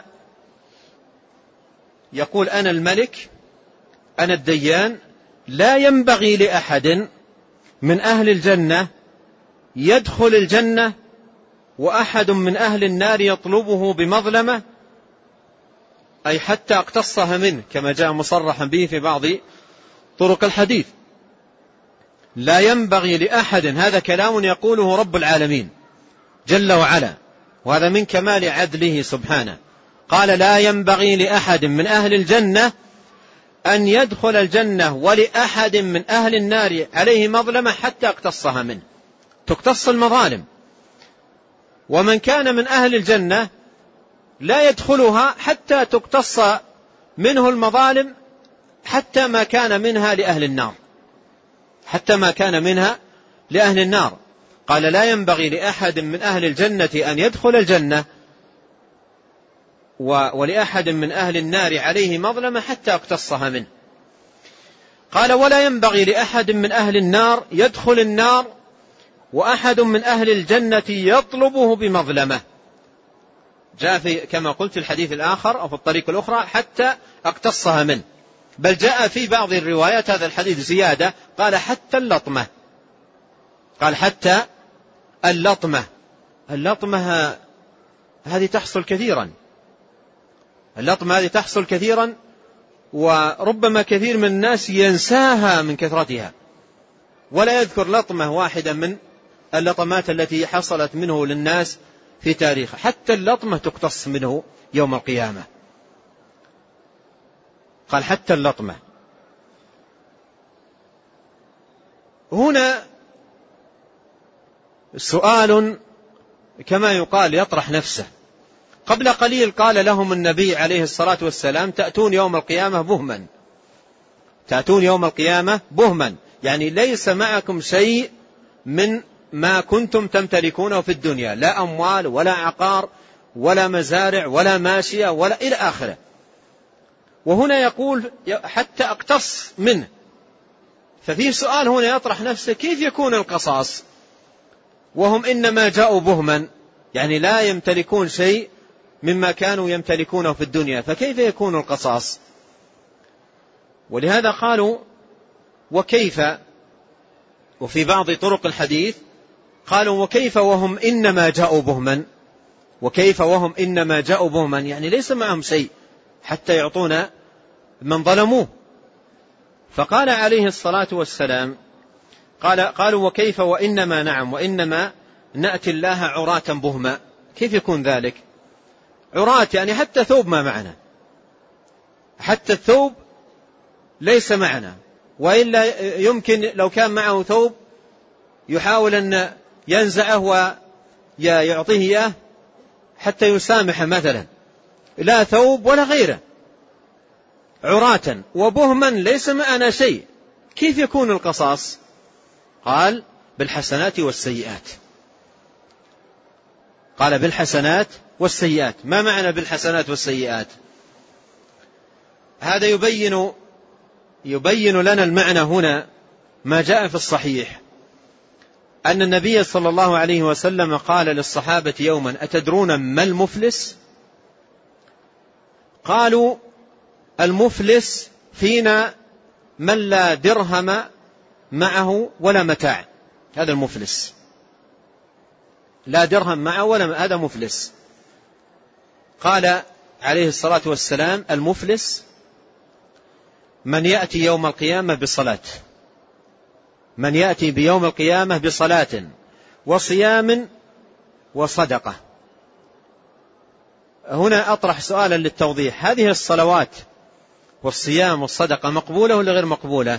يقول أنا الملك أنا الديان، لا ينبغي لأحد من أهل الجنة يدخل الجنة وأحد من أهل النار يطلبه بمظلمة، أي حتى اقتصها منه، كما جاء مصرحا به في بعض طرق الحديث. لا ينبغي لأحد، هذا كلام يقوله رب العالمين جل وعلا، وهذا من كمال عدله سبحانه. قال لا ينبغي لأحد من أهل الجنة أن يدخل الجنة ولأحد من أهل النار عليه مظلمة حتى اقتصها منه، تقتص المظالم. ومن كان من أهل الجنة لا يدخلها حتى تقتص منه المظالم، حتى ما كان منها لأهل النار، حتى ما كان منها لأهل النار. قال لا ينبغي لأحد من أهل الجنة أن يدخل الجنة ولأحد من أهل النار عليه مظلمة حتى اقتصها منه. قال ولا ينبغي لأحد من أهل النار يدخل النار وأحد من أهل الجنة يطلبه بمظلمة. جاء في كما قلت الحديث الآخر أو في الطريق الأخرى حتى اقتصها منه، بل جاء في بعض الروايات هذا الحديث زيادة، قال حتى اللطمة، قال حتى اللطمة. اللطمة هذه تحصل كثيرا، اللطمة هذه تحصل كثيرا، وربما كثير من الناس ينساها من كثرتها ولا يذكر لطمة واحدة من اللطمات التي حصلت منه للناس في تاريخه. حتى اللطمة تقتص منه يوم القيامة، قال حتى اللطمة. هنا سؤال كما يقال يطرح نفسه. قبل قليل قال لهم النبي عليه الصلاة والسلام تأتون يوم القيامة بهما، تأتون يوم القيامة بهما، يعني ليس معكم شيء من ما كنتم تمتلكونه في الدنيا، لا أموال ولا عقار ولا مزارع ولا ماشية ولا إلى آخره. وهنا يقول حتى أقتص منه. ففي سؤال هنا يطرح نفسه، كيف يكون القصاص وهم إنما جاءوا بهما، يعني لا يمتلكون شيء مما كانوا يمتلكونه في الدنيا، فكيف يكون القصاص؟ ولهذا قالوا وكيف، وفي بعض طرق الحديث قالوا وكيف وهم إنما جاءوا بهما، وكيف وهم إنما جاءوا بهما، يعني ليس معهم شيء حتى يعطونا من ظلموه. فقال عليه الصلاة والسلام قال قالوا وكيف وإنما نعم وإنما نأتي الله عراة بهما. كيف يكون ذلك؟ عراة يعني حتى ثوب ما معنا، حتى الثوب ليس معنا، وإلا يمكن لو كان معه ثوب يحاول أن ينزعه ويعطيه إياه حتى يسامح مثلا، لا ثوب ولا غيره، عراة وبهما ليس معنا شيء. كيف يكون القصاص؟ قال بالحسنات والسيئات. قال بالحسنات والسيئات. ما معنى بالحسنات والسيئات؟ هذا يبين يبين لنا المعنى هنا ما جاء في الصحيح أن النبي صلى الله عليه وسلم قال للصحابة يوما أتدرون ما المفلس؟ قالوا المفلس فينا من لا درهم معه ولا متاع، هذا المفلس، لا درهم معه ولا، هذا مفلس. قال عليه الصلاة والسلام: المفلس من يأتي يوم القيامة بصلاة، من يأتي بيوم القيامة بصلاة وصيام وصدقة. هنا أطرح سؤالا للتوضيح: هذه الصلوات والصيام والصدقة مقبولة ولا غير مقبولة؟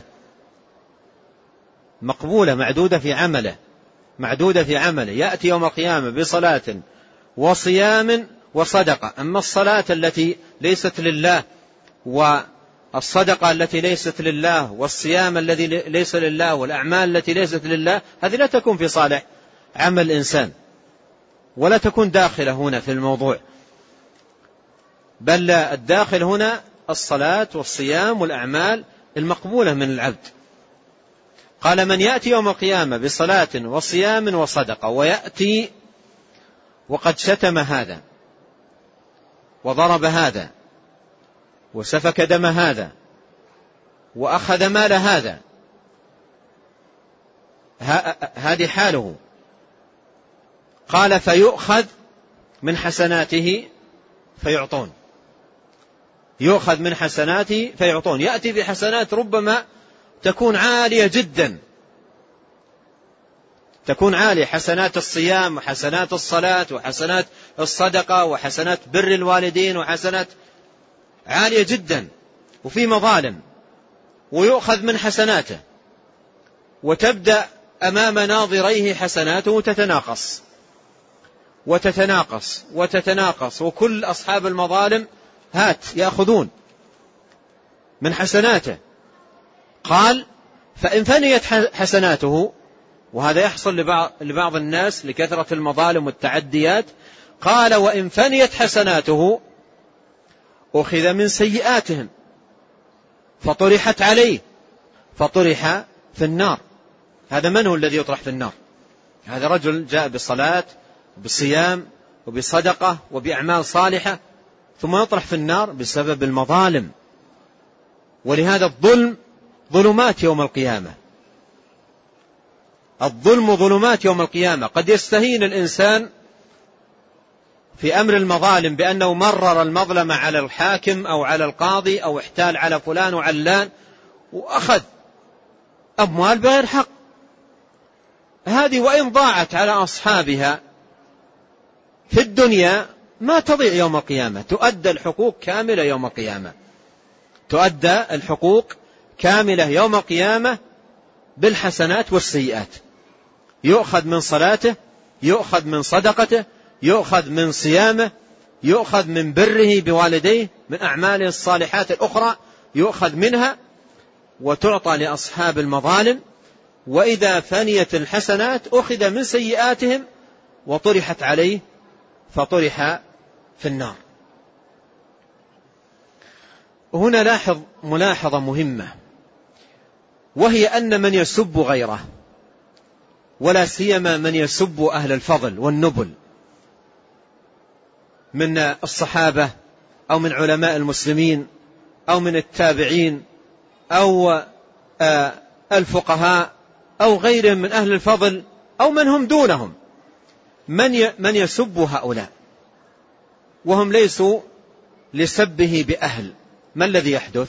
مقبولة، معدودة في عمله، معدودة في عمله، يأتي يوم القيامة بصلاة وصيام وصدقة. أما الصلاة التي ليست لله والصدقة التي ليست لله والصيام الذي ليس لله والأعمال التي ليست لله، هذه لا تكون في صالح عمل الإنسان ولا تكون داخلة هنا في الموضوع، بل الداخل هنا الصلاة والصيام والأعمال المقبولة من العبد. قال: من يأتي يوم القيامة بصلاة وصيام وصدقة، ويأتي وقد شتم هذا وضرب هذا وسفك دم هذا وأخذ مال هذا، هذه حاله. قال: فيؤخذ من حسناته فيعطون، يؤخذ من حسناته فيعطون. يأتي بحسنات ربما تكون عالية جدا، تكون عالية، حسنات الصيام وحسنات الصلاة وحسنات الصدقة وحسنات بر الوالدين وحسنات عالية جدا، وفي مظالم، ويؤخذ من حسناته، وتبدأ أمام ناظريه حسناته تتناقص وتتناقص وتتناقص، وكل أصحاب المظالم هات يأخذون من حسناته. قال: فإن فنيت حسناته، وهذا يحصل لبعض, لبعض الناس لكثرة المظالم والتعديات، قال: وإن فنيت حسناته أخذ من سيئاتهم فطرحت عليه فطرح في النار. هذا من هو الذي يطرح في النار؟ هذا رجل جاء بالصلاة بالصيام وبصدقة وبأعمال صالحة، ثم يطرح في النار بسبب المظالم. ولهذا الظلم ظلمات يوم القيامة، الظلم ظلمات يوم القيامة. قد يستهين الإنسان في أمر المظالم بأنه مرر المظلمة على الحاكم أو على القاضي أو احتال على فلان وعلان وأخذ أموال بغير حق، هذه وإن ضاعت على أصحابها في الدنيا ما تضيع يوم القيامة، تؤدى الحقوق كاملة يوم القيامة، تؤدى الحقوق كاملة يوم القيامة بالحسنات والسيئات. يؤخذ من صلاته، يؤخذ من صدقته، يؤخذ من صيامه، يؤخذ من بره بوالديه، من أعماله الصالحات الأخرى يؤخذ منها وتعطى لأصحاب المظالم. وإذا فنيت الحسنات أخذ من سيئاتهم وطرحت عليه فطرح في النار. هنا لاحظ ملاحظة مهمة، وهي أن من يسب غيره، ولا سيما من يسب أهل الفضل والنبل من الصحابة أو من علماء المسلمين أو من التابعين أو الفقهاء أو غيرهم من أهل الفضل أو من هم دونهم، من من يسب هؤلاء وهم ليسوا لسبه بأهل، ما الذي يحدث؟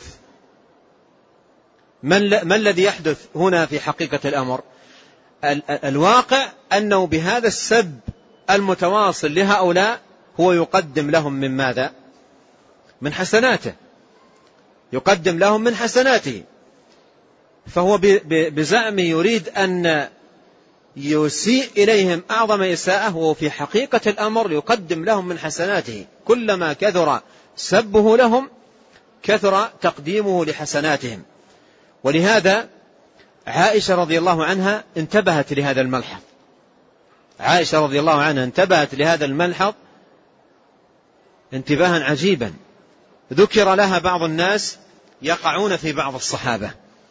ما الذي يحدث هنا في حقيقة الأمر؟ الواقع أنه بهذا السب المتواصل لهؤلاء هو يقدم لهم من ماذا؟ من حسناته، يقدم لهم من حسناته. فهو بزعمه يريد أن يسيء إليهم أعظم إساءة، وفي حقيقة الأمر يقدم لهم من حسناته. كلما كثر سبه لهم كثر تقديمه لحسناتهم. ولهذا عائشة رضي الله عنها انتبهت لهذا الملحظ، عائشة رضي الله عنها انتبهت لهذا الملحظ انتباها عجيبا. ذكر لها بعض الناس يقعون في بعض الصحابة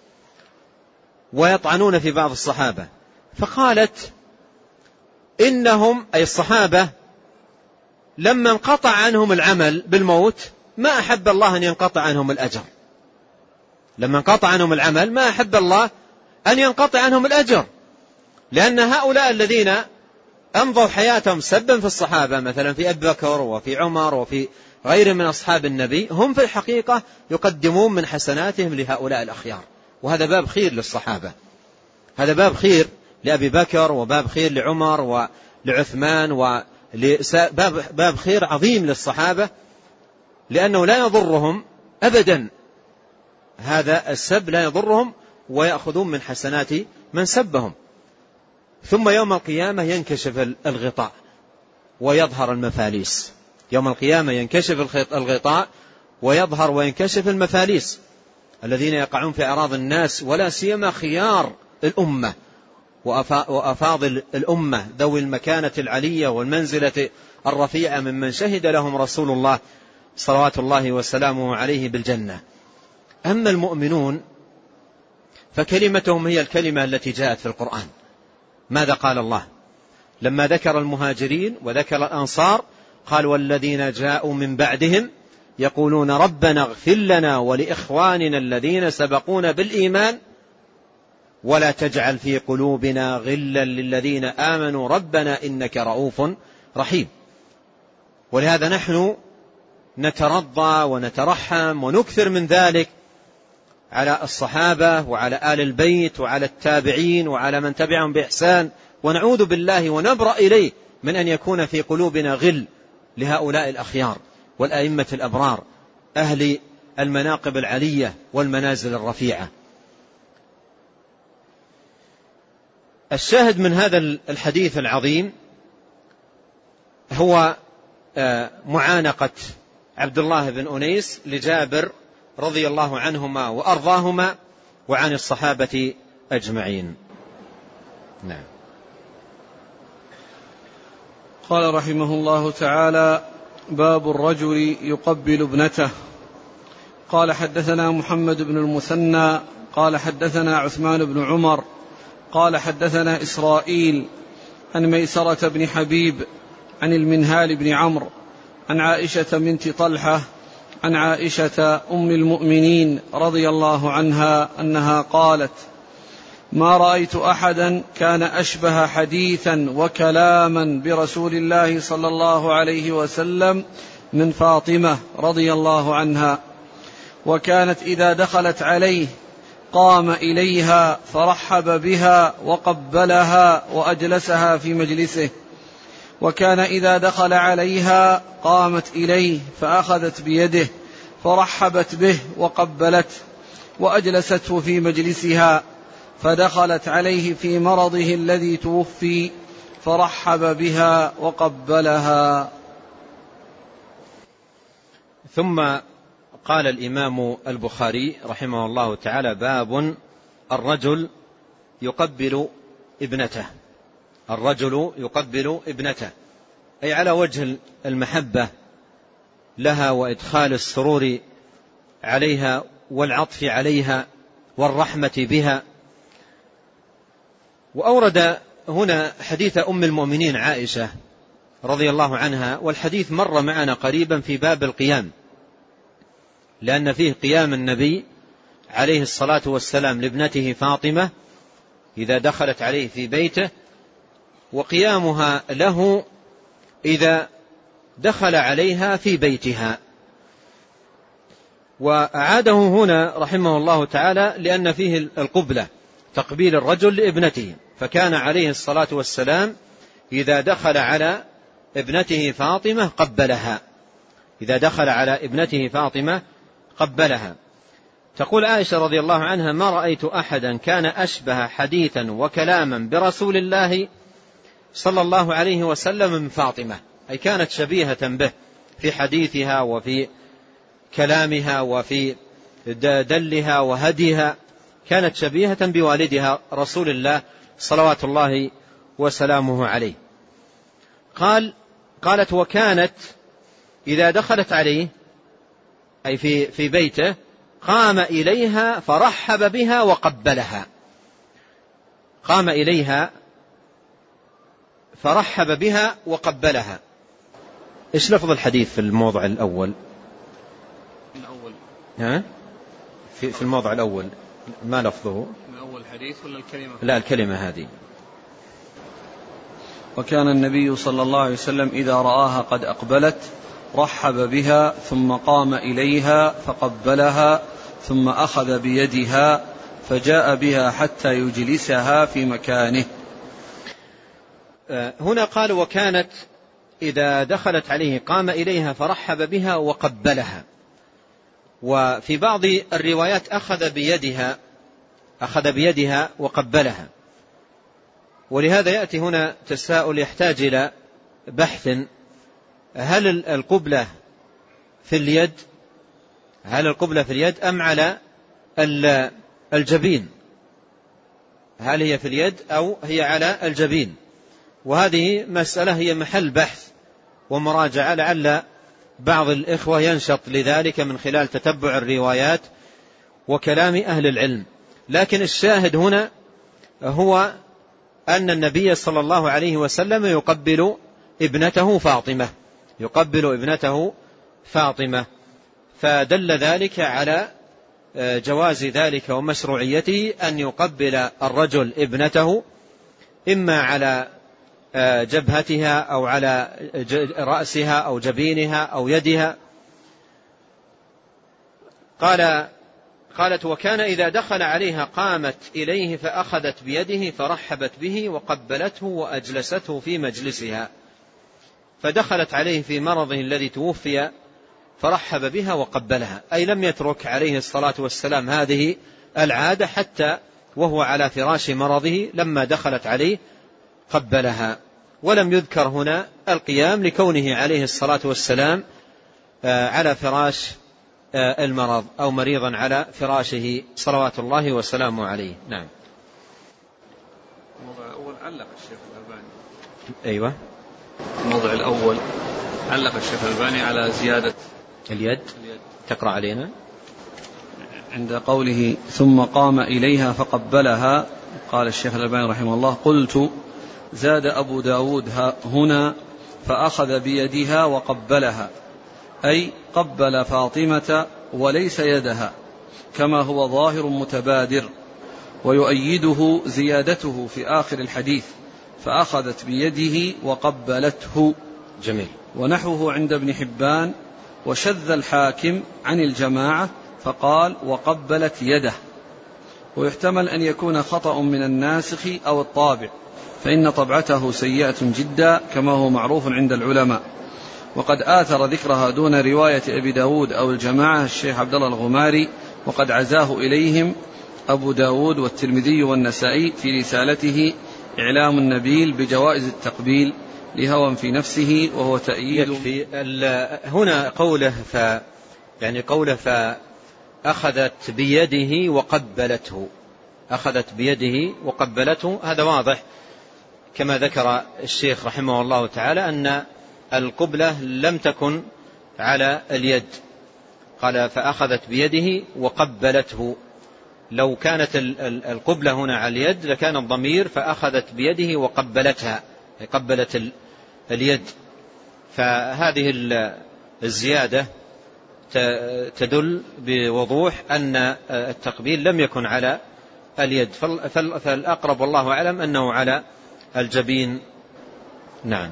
ويطعنون في بعض الصحابة، فقالت إنهم أي الصحابة لما انقطع عنهم العمل بالموت ما أحب الله أن ينقطع عنهم الأجر، لما انقطع عنهم العمل ما أحب الله أن ينقطع عنهم الأجر، لأن هؤلاء الذين أمضوا حياتهم سبا في الصحابة، مثلا في أبي بكر وفي عمر وفي غير من أصحاب النبي، هم في الحقيقة يقدمون من حسناتهم لهؤلاء الأخيار. وهذا باب خير للصحابة، هذا باب خير لأبي بكر، وباب خير لعمر ولعثمان، وباب باب خير عظيم للصحابة، لأنه لا يضرهم أبدا هذا السب، لا يضرهم، ويأخذون من حسنات من سبهم. ثم يوم القيامة ينكشف الغطاء ويظهر المفاليس، يوم القيامة ينكشف الغطاء ويظهر وينكشف المفاليس، الذين يقعون في أعراض الناس، ولا سيما خيار الأمة وأفاضل الأمة ذوي المكانة العلية والمنزلة الرفيعة ممن شهد لهم رسول الله صلوات الله وسلامه عليه بالجنة. أما المؤمنون فكلمتهم هي الكلمة التي جاءت في القرآن. ماذا قال الله لما ذكر المهاجرين وذكر الأنصار؟ قال والذين جاءوا من بعدهم يقولون ربنا اغفر لنا ولإخواننا الذين سبقونا بالإيمان ولا تجعل في قلوبنا غلا للذين آمنوا ربنا إنك رؤوف رحيم. ولهذا نحن نترضى ونترحم ونكثر من ذلك على الصحابة وعلى آل البيت وعلى التابعين وعلى من تبعهم بإحسان، ونعوذ بالله ونبرأ إليه من أن يكون في قلوبنا غل لهؤلاء الأخيار والأئمة الأبرار أهل المناقب العلية والمنازل الرفيعة. الشاهد من هذا الحديث العظيم هو معانقة عبد الله بن أنيس لجابر رضي الله عنهما وأرضاهما وعن الصحابة أجمعين. نعم. قال رحمه الله تعالى: باب الرجل يقبل ابنته. قال حدثنا محمد بن المثنى قال حدثنا عثمان بن عمر قال حدثنا إسرائيل عن ميسرة بن حبيب عن المنهال بن عمرو عن عائشة بنت طلحة عن عائشة أم المؤمنين رضي الله عنها أنها قالت: ما رأيت أحدا كان أشبه حديثا وكلاما برسول الله صلى الله عليه وسلم من فاطمة رضي الله عنها، وكانت إذا دخلت عليه قام إليها فرحب بها وقبلها وأجلسها في مجلسه، وكان إذا دخل عليها قامت إليه فأخذت بيده فرحبت به وقبلته وأجلسته في مجلسها، فدخلت عليه في مرضه الذي توفي فرحب بها وقبلها. ثم قال الإمام البخاري رحمه الله تعالى: باب الرجل يقبل ابنته. الرجل يقبل ابنته أي على وجه المحبة لها وإدخال السرور عليها والعطف عليها والرحمة بها. وأورد هنا حديث أم المؤمنين عائشة رضي الله عنها، والحديث مر معنا قريبا في باب القيام، لأن فيه قيام النبي عليه الصلاة والسلام لابنته فاطمة إذا دخلت عليه في بيته، وقيامها له إذا دخل عليها في بيتها. وأعاده هنا رحمه الله تعالى لأن فيه القبلة، تقبيل الرجل لابنته، فكان عليه الصلاة والسلام إذا دخل على ابنته فاطمة قبلها، إذا دخل على ابنته فاطمة قبلها. تقول عائشة رضي الله عنها: ما رأيت أحدا كان أشبه حديثا وكلاما برسول الله صلى الله عليه وسلم من فاطمة، أي كانت شبيهة به في حديثها وفي كلامها وفي دلها وهديها، كانت شبيهة بوالدها رسول الله صلوات الله وسلامه عليه. قال قالت: وكانت إذا دخلت عليه أي في في بيته قام إليها فرحب بها وقبلها. قام إليها فرحب بها وقبلها. إيش لفظ الحديث في الموضع الأول؟ الأول ها في في الموضع الأول ما لفظه؟ من أول الحديث ولا الكلمة؟ لا، الكلمة هذه. وكان النبي صلى الله عليه وسلم إذا رآها قد أقبلت رحب بها ثم قام إليها فقبلها ثم أخذ بيدها فجاء بها حتى يجلسها في مكانه. هنا قال وكانت إذا دخلت عليه قام إليها فرحب بها وقبلها، وفي بعض الروايات أخذ بيدها أخذ بيدها وقبلها. ولهذا يأتي هنا تساؤل يحتاج إلى بحث: هل القبلة في اليد هل القبلة في اليد أم على الجبين؟ هل هي في اليد أو هي على الجبين؟ وهذه مسألة هي محل بحث ومراجعة، لعل بعض الإخوة ينشط لذلك من خلال تتبع الروايات وكلام أهل العلم. لكن الشاهد هنا هو أن النبي صلى الله عليه وسلم يقبل ابنته فاطمة يقبل ابنته فاطمة فدل ذلك على جواز ذلك ومشروعيته أن يقبل الرجل ابنته إما على جبهتها أو على رأسها أو جبينها أو يدها. قال قالت وكان إذا دخل عليها قامت إليه فأخذت بيده فرحبت به وقبلته وأجلسته في مجلسها، فدخلت عليه في مرضه الذي توفي فرحب بها وقبلها، أي لم يترك عليه الصلاة والسلام هذه العادة حتى وهو على فراش مرضه، لما دخلت عليه قبلها. ولم يذكر هنا القيام لكونه عليه الصلاة والسلام على فراش المرض أو مريضا على فراشه صلوات الله وسلامه عليه. نعم. الموضع الأول علق الشيخ الألباني. أيوة. الموضع الأول علق الشيخ الألباني على زيادة اليد. تقرأ علينا عند قوله ثم قام إليها فقبلها. قال الشيخ الألباني رحمه الله: قلت زاد أبو داود هنا فأخذ بيدها وقبلها، أي قبل فاطمة وليس يدها، كما هو ظاهر متبادر، ويؤيده زيادته في آخر الحديث فأخذت بيده وقبلته. جميل. ونحوه عند ابن حبان، وشذ الحاكم عن الجماعة فقال وقبلت يده. ويحتمل أن يكون خطأ من الناسخ أو الطابع، فإن طبعته سيئة جدا كما هو معروف عند العلماء، وقد آثر ذكرها دون رواية أبي داود أو الجماعة الشيخ عبد الله الغماري، وقد عزاه إليهم أبو داود والترمذي والنسائي في رسالته إعلام النبيل بجوائز التقبيل لهوى في نفسه، وهو تأييد. في هنا قوله ف يعني قوله فأخذت بيده وقبلته، أخذت بيده وقبلته، هذا واضح كما ذكر الشيخ رحمه الله تعالى أن القبلة لم تكن على اليد. قال فأخذت بيده وقبلته، لو كانت القبلة هنا على اليد لكان الضمير فأخذت بيده وقبلتها، قبلت اليد. فهذه الزيادة تدل بوضوح أن التقبيل لم يكن على اليد، فالأقرب والله أعلم أنه على الجبين. نعم.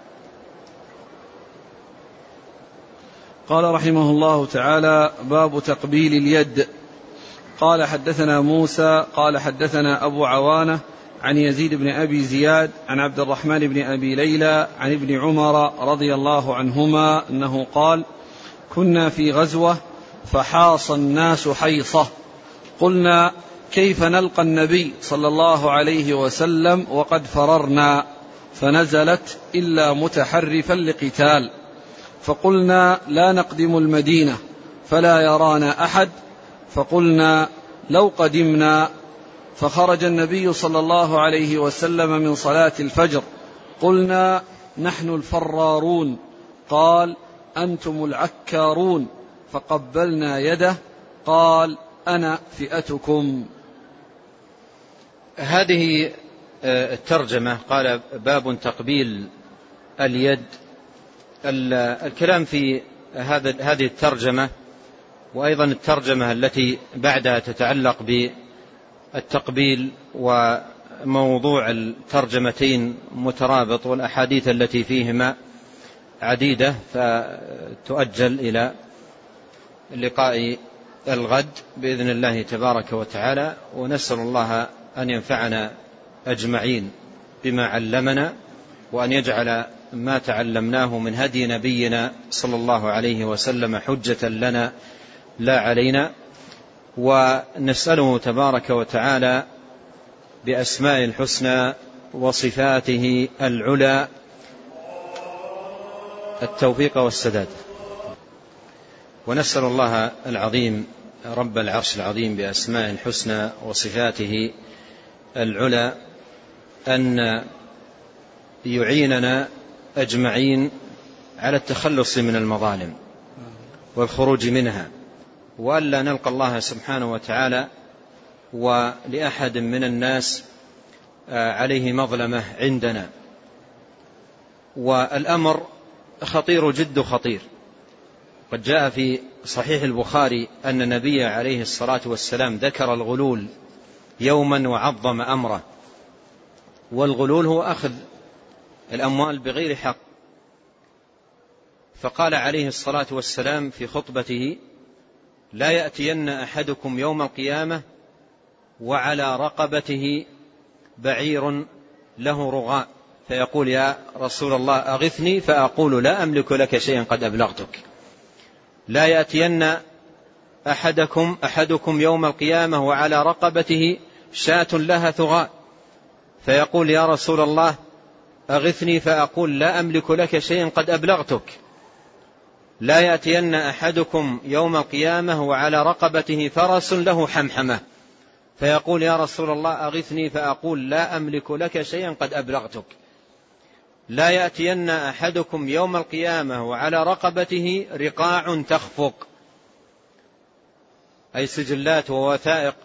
قال رحمه الله تعالى: باب تقبيل اليد. قال حدثنا موسى قال حدثنا أبو عوانة عن يزيد بن أبي زياد عن عبد الرحمن بن أبي ليلى عن ابن عمر رضي الله عنهما أنه قال: كنا في غزوة فحاص الناس حيصة، قلنا كيف نلقى النبي صلى الله عليه وسلم وقد فررنا، فنزلت إلا متحرفا لقتال، فقلنا لا نقدم المدينة فلا يرانا أحد، فقلنا لو قدمنا، فخرج النبي صلى الله عليه وسلم من صلاة الفجر، قلنا نحن الفرارون، قال أنتم العكارون، فقبلنا يده، قال أنا فئتكم. هذه الترجمة قال باب تقبيل اليد. الكلام في هذه الترجمة وأيضا الترجمة التي بعدها تتعلق بالتقبيل موضوع الترجمتين مترابط والأحاديث التي فيهما عديدة، فتؤجل إلى لقاء الغد بإذن الله تبارك وتعالى. ونسأل الله أن ينفعنا أجمعين بما علمنا، وأن يجعل ما تعلمناه من هدي نبينا صلى الله عليه وسلم حجة لنا لا علينا. ونسأله تبارك وتعالى بأسماء الحسنى وصفاته العلى التوفيق والسداد. ونسأل الله العظيم رب العرش العظيم بأسماء الحسنى وصفاته العلى أن يعيننا أجمعين على التخلص من المظالم والخروج منها، وألا نلقى الله سبحانه وتعالى ولأحد من الناس عليه مظلمة عندنا. والأمر خطير جد خطير. قد جاء في صحيح البخاري أن النبي عليه الصلاة والسلام ذكر الغلول يوما وعظم أمره. والغلول هو أخذ الأموال بغير حق، فقال عليه الصلاة والسلام في خطبته: لا يأتين أحدكم يوم القيامة وعلى رقبته بعير له رغاء، فيقول: يا رسول الله أغثني، فأقول: لا أملك لك شيئا قد أبلغتك. لا يأتين أحدكم أحدكم يوم القيامة وعلى رقبته شاة لها ثغاء، فيقول: يا رسول الله أغثني، فأقول: لا أملك لك شيئا قد أبلغتك. لا يأتين أحدكم يوم القيامة وعلى رقبته فرس له حمحمة، فيقول: يا رسول الله أغثني، فأقول: لا أملك لك شيئا قد أبلغتك. لا يأتين أحدكم يوم القيامة وعلى رقبته رقاع تخفق، أي سجلات ووثائق،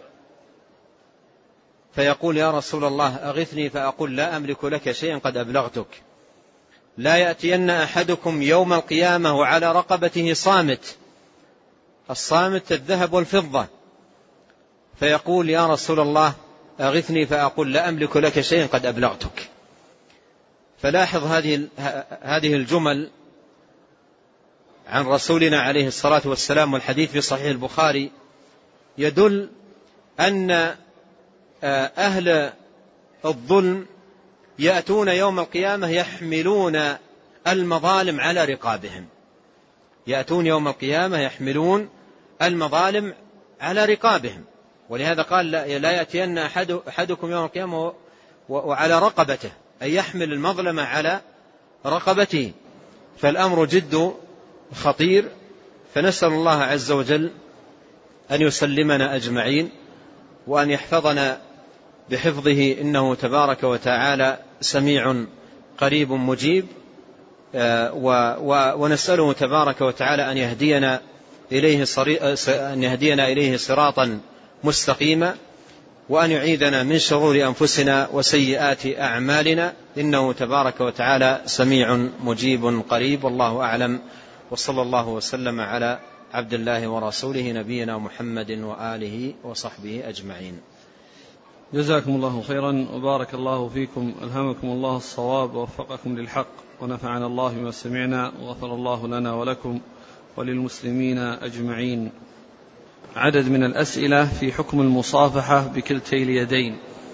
فيقول: يا رسول الله أغثني، فأقول: لا أملك لك شيئا قد أبلغتك. لا يأتين أحدكم يوم القيامة وعلى رقبته صامت، الصامت الذهب والفضة، فيقول: يا رسول الله أغثني، فأقول: لا أملك لك شيئا قد أبلغتك. فلاحظ هذه هذه الجمل عن رسولنا عليه الصلاة والسلام، والحديث في صحيح البخاري يدل أن أهل الظلم يأتون يوم القيامة يحملون المظالم على رقابهم. يأتون يوم القيامة يحملون المظالم على رقابهم، ولهذا قال: لا يأتين أحد أحدكم يوم القيامة وعلى رقبته، أي يحمل المظلمة على رقبته. فالأمر جد خطير، فنسأل الله عز وجل أن يسلمنا أجمعين، وأن يحفظنا بحفظه، إنه تبارك وتعالى سميع قريب مجيب. ونسأله تبارك وتعالى أن يهدينا إليه أن يهدينا إليه صراطا مستقيما، وأن يعيذنا من شرور أنفسنا وسيئات أعمالنا، إنه تبارك وتعالى سميع مجيب قريب. والله أعلم، وصلى الله وسلم على عبد الله ورسوله نبينا محمد وآله وصحبه أجمعين. جزاكم الله خيرا وبارك الله فيكم، ألهمكم الله الصواب ووفقكم للحق، ونفعنا الله بما سمعنا، وغفر الله لنا ولكم وللمسلمين أجمعين. عدد من الأسئلة في حكم المصافحة بكلتي اليدين.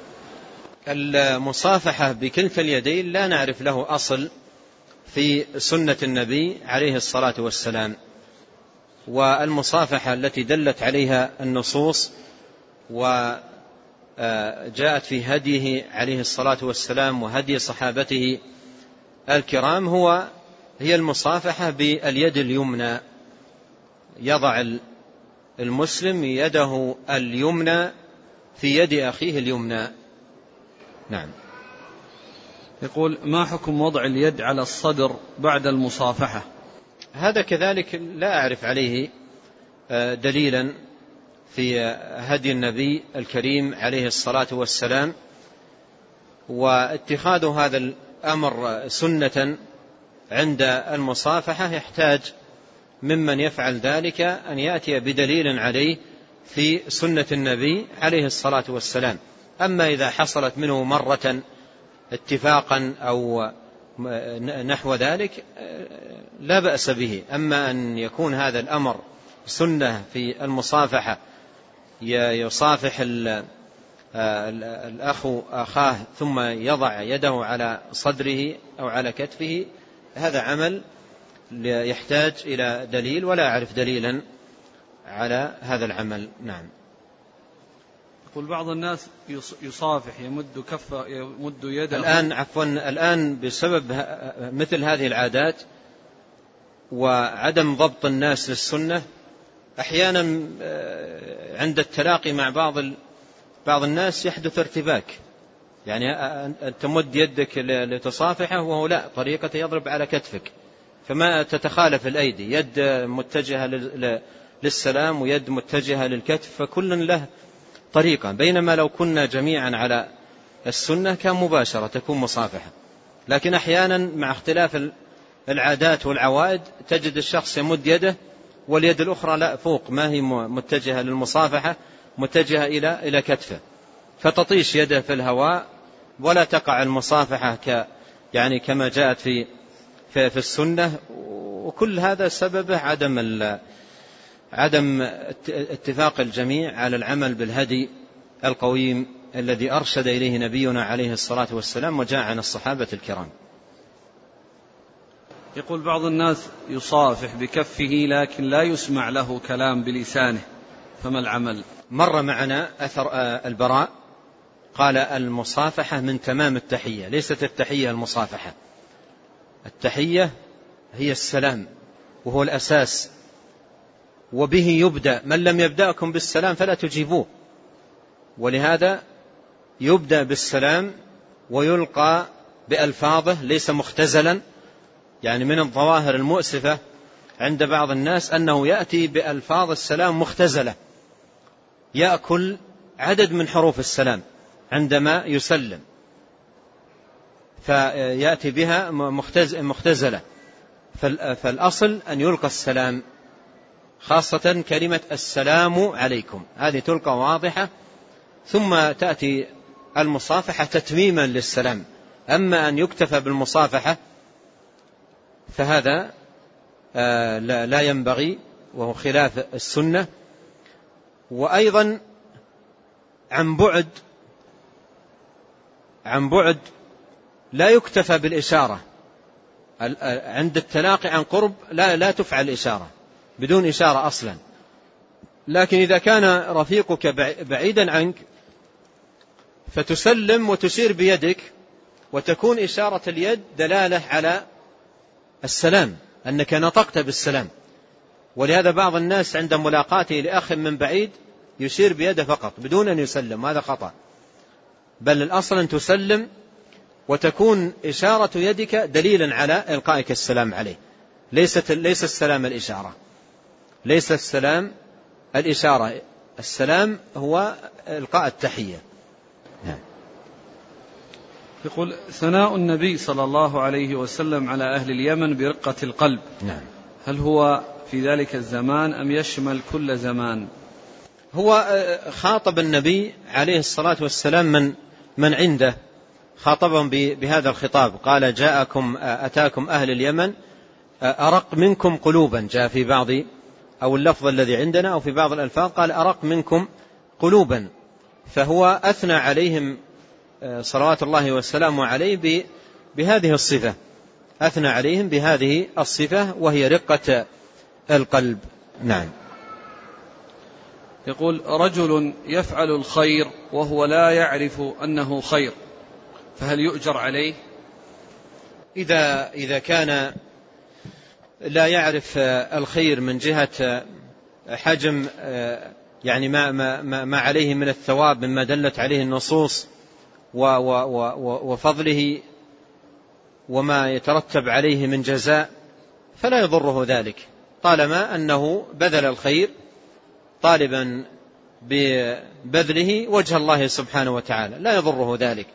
المصافحة بكلتا اليدين لا نعرف له أصل في سنة النبي عليه الصلاة والسلام، والمصافحة التي دلت عليها النصوص وجاءت في هديه عليه الصلاة والسلام وهدي صحابته الكرام هو هي المصافحة باليد اليمنى. يضع المسلم يده اليمنى في يد أخيه اليمنى. نعم. يقول: ما حكم وضع اليد على الصدر بعد المصافحة؟ هذا كذلك لا أعرف عليه دليلا في هدي النبي الكريم عليه الصلاة والسلام، واتخاذ هذا الأمر سنة عند المصافحة يحتاج ممن يفعل ذلك أن يأتي بدليل عليه في سنة النبي عليه الصلاة والسلام. أما إذا حصلت منه مرة اتفاقا أو نحو ذلك لا بأس به. أما أن يكون هذا الأمر سنة في المصافحة، يصافح الأخ أخاه ثم يضع يده على صدره أو على كتفه، هذا عمل يحتاج إلى دليل، ولا أعرف دليلا على هذا العمل. نعم. يقول بعض الناس يصافح يمد كفه يمد يده الآن عفوا الآن بسبب مثل هذه العادات وعدم ضبط الناس للسنة، أحيانا عند التلاقي مع بعض بعض الناس يحدث ارتباك، يعني تمد يدك لتصافحه وهو لا، طريقته يضرب على كتفك، فما تتخالف الأيدي، يد متجهة للسلام ويد متجهة للكتف، فكل له طريقة. بينما لو كنا جميعا على السنة كان مباشرة تكون مصافحة، لكن أحيانا مع اختلاف العادات والعوائد تجد الشخص يمد يده واليد الأخرى لا فوق، ما هي متجهة للمصافحة، متجهة إلى إلى كتفه، فتطيش يده في الهواء ولا تقع المصافحة ك يعني كما جاءت في في, في السنة. وكل هذا سببه عدم عدم اتفاق الجميع على العمل بالهدي القويم الذي أرشد إليه نبينا عليه الصلاة والسلام وجاء عن الصحابة الكرام. يقول بعض الناس يصافح بكفه لكن لا يسمع له كلام بلسانه، فما العمل؟ مر معنا أثر البراء قال المصافحة من تمام التحية، ليست التحية المصافحة، التحية هي السلام وهو الأساس، وبه يبدأ، من لم يبدأكم بالسلام فلا تجيبوه، ولهذا يبدأ بالسلام ويلقى بألفاظه ليس مختزلا. يعني من الظواهر المؤسفة عند بعض الناس أنه يأتي بألفاظ السلام مختزلة، يأكل عدد من حروف السلام عندما يسلم فيأتي بها مختزلة، فالأصل أن يلقى السلام، خاصة كلمة السلام عليكم هذه تلقى واضحة، ثم تأتي المصافحة تتميما للسلام. أما أن يكتفى بالمصافحة فهذا لا ينبغي وهو خلاف السنة. وأيضا عن بعد عن بعد لا يكتفى بالإشارة، عند التلاقي عن قرب لا لا تفعل إشارة بدون إشارة أصلا، لكن إذا كان رفيقك بعيدا عنك فتسلم وتشير بيدك وتكون إشارة اليد دلالة على السلام، أنك نطقت بالسلام. ولهذا بعض الناس عند ملاقاته لأخ من بعيد يشير بيده فقط بدون أن يسلم، هذا خطأ، بل الأصل أن تسلم وتكون إشارة يدك دليلا على إلقائك السلام عليه، ليست ليس السلام الإشارة، ليس السلام الإشارة، السلام هو إلقاء التحية. نعم. يقول ثناء النبي صلى الله عليه وسلم على أهل اليمن برقة القلب، نعم، هل هو في ذلك الزمان أم يشمل كل زمان؟ هو خاطب النبي عليه الصلاة والسلام من من عنده، خاطبهم بهذا الخطاب، قال جاءكم أتاكم أهل اليمن أرق منكم قلوبا، جاء في بعض أو اللفظ الذي عندنا أو في بعض الألفاظ قال أرق منكم قلوبا، فهو أثنى عليهم صلوات الله والسلام عليه بهذه الصفة، أثنى عليهم بهذه الصفة وهي رقة القلب. نعم. يقول رجل يفعل الخير وهو لا يعرف أنه خير، فهل يؤجر عليه؟ إذا إذا كان لا يعرف الخير من جهة حجم يعني ما ما ما عليه من الثواب مما دلت عليه النصوص وفضله وما يترتب عليه من جزاء، فلا يضره ذلك طالما أنه بذل الخير طالبا ببذله وجه الله سبحانه وتعالى، لا يضره ذلك.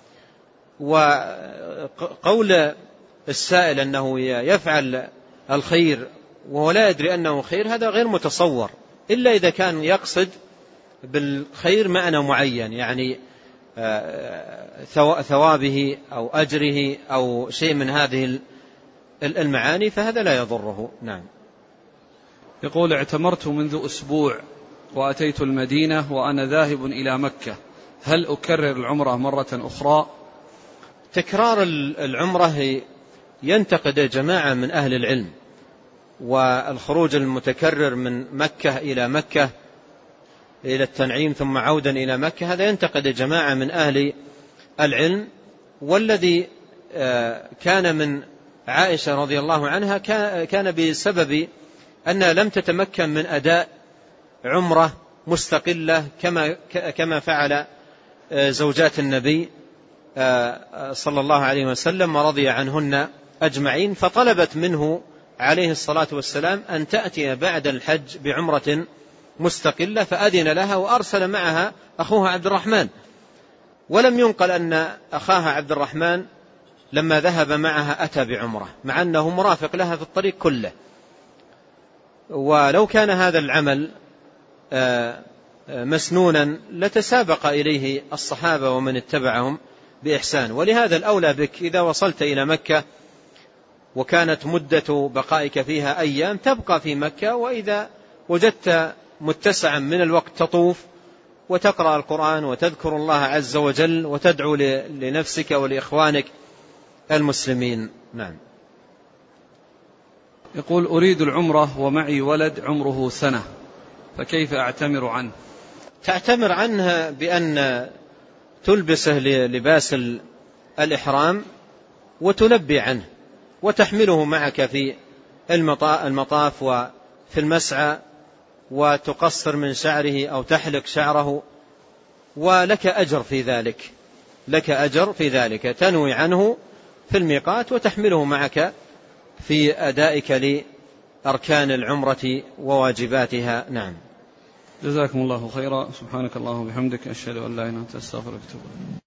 وقول السائل أنه يفعل الخير وهو لا يدري أنه خير هذا غير متصور، إلا إذا كان يقصد بالخير معنى معين، يعني ثوابه أو أجره أو شيء من هذه المعاني فهذا لا يضره. نعم. يقول: اعتمرت منذ أسبوع وأتيت المدينة وأنا ذاهب إلى مكة، هل أكرر العمرة مرة أخرى؟ تكرار العمرة ينتقد جماعة من أهل العلم، والخروج المتكرر من مكة إلى مكة إلى التنعيم ثم عودا إلى مكة هذا ينتقد جماعة من أهل العلم. والذي كان من عائشة رضي الله عنها كان بسبب أنها لم تتمكن من أداء عمرة مستقلة كما كما فعل زوجات النبي صلى الله عليه وسلم ورضي عنهن أجمعين، فطلبت منه عليه الصلاة والسلام أن تأتي بعد الحج بعمرة مستقلة، فأذن لها وأرسل معها أخوها عبد الرحمن. ولم ينقل أن أخاها عبد الرحمن لما ذهب معها أتى بعمرة، مع أنه مرافق لها في الطريق كله. ولو كان هذا العمل مسنونا لتسابق إليه الصحابة ومن اتبعهم بإحسان. ولهذا الأولى بك إذا وصلت إلى مكة وكانت مدة بقائك فيها أيام تبقى في مكة، وإذا وجدت متسعا من الوقت تطوف وتقرأ القرآن وتذكر الله عز وجل وتدعو لنفسك ولإخوانك المسلمين. نعم. يقول: أريد العمرة ومعي ولد عمره سنة، فكيف أعتمر عنه؟ تعتمر عنه بأن تلبسه لباس الإحرام وتلبي عنه وتحمله معك في المطاف وفي المسعى وتقصر من شعره أو تحلق شعره، ولك أجر في ذلك، لك أجر في ذلك، تنوي عنه في الميقات وتحمله معك في أدائك لأركان العمرة وواجباتها. نعم. جزاكم الله خيرا. سبحانك اللهم وبحمدك، أشهد أن لا إله إلا أنت، أستغفرك وأتوب إليك.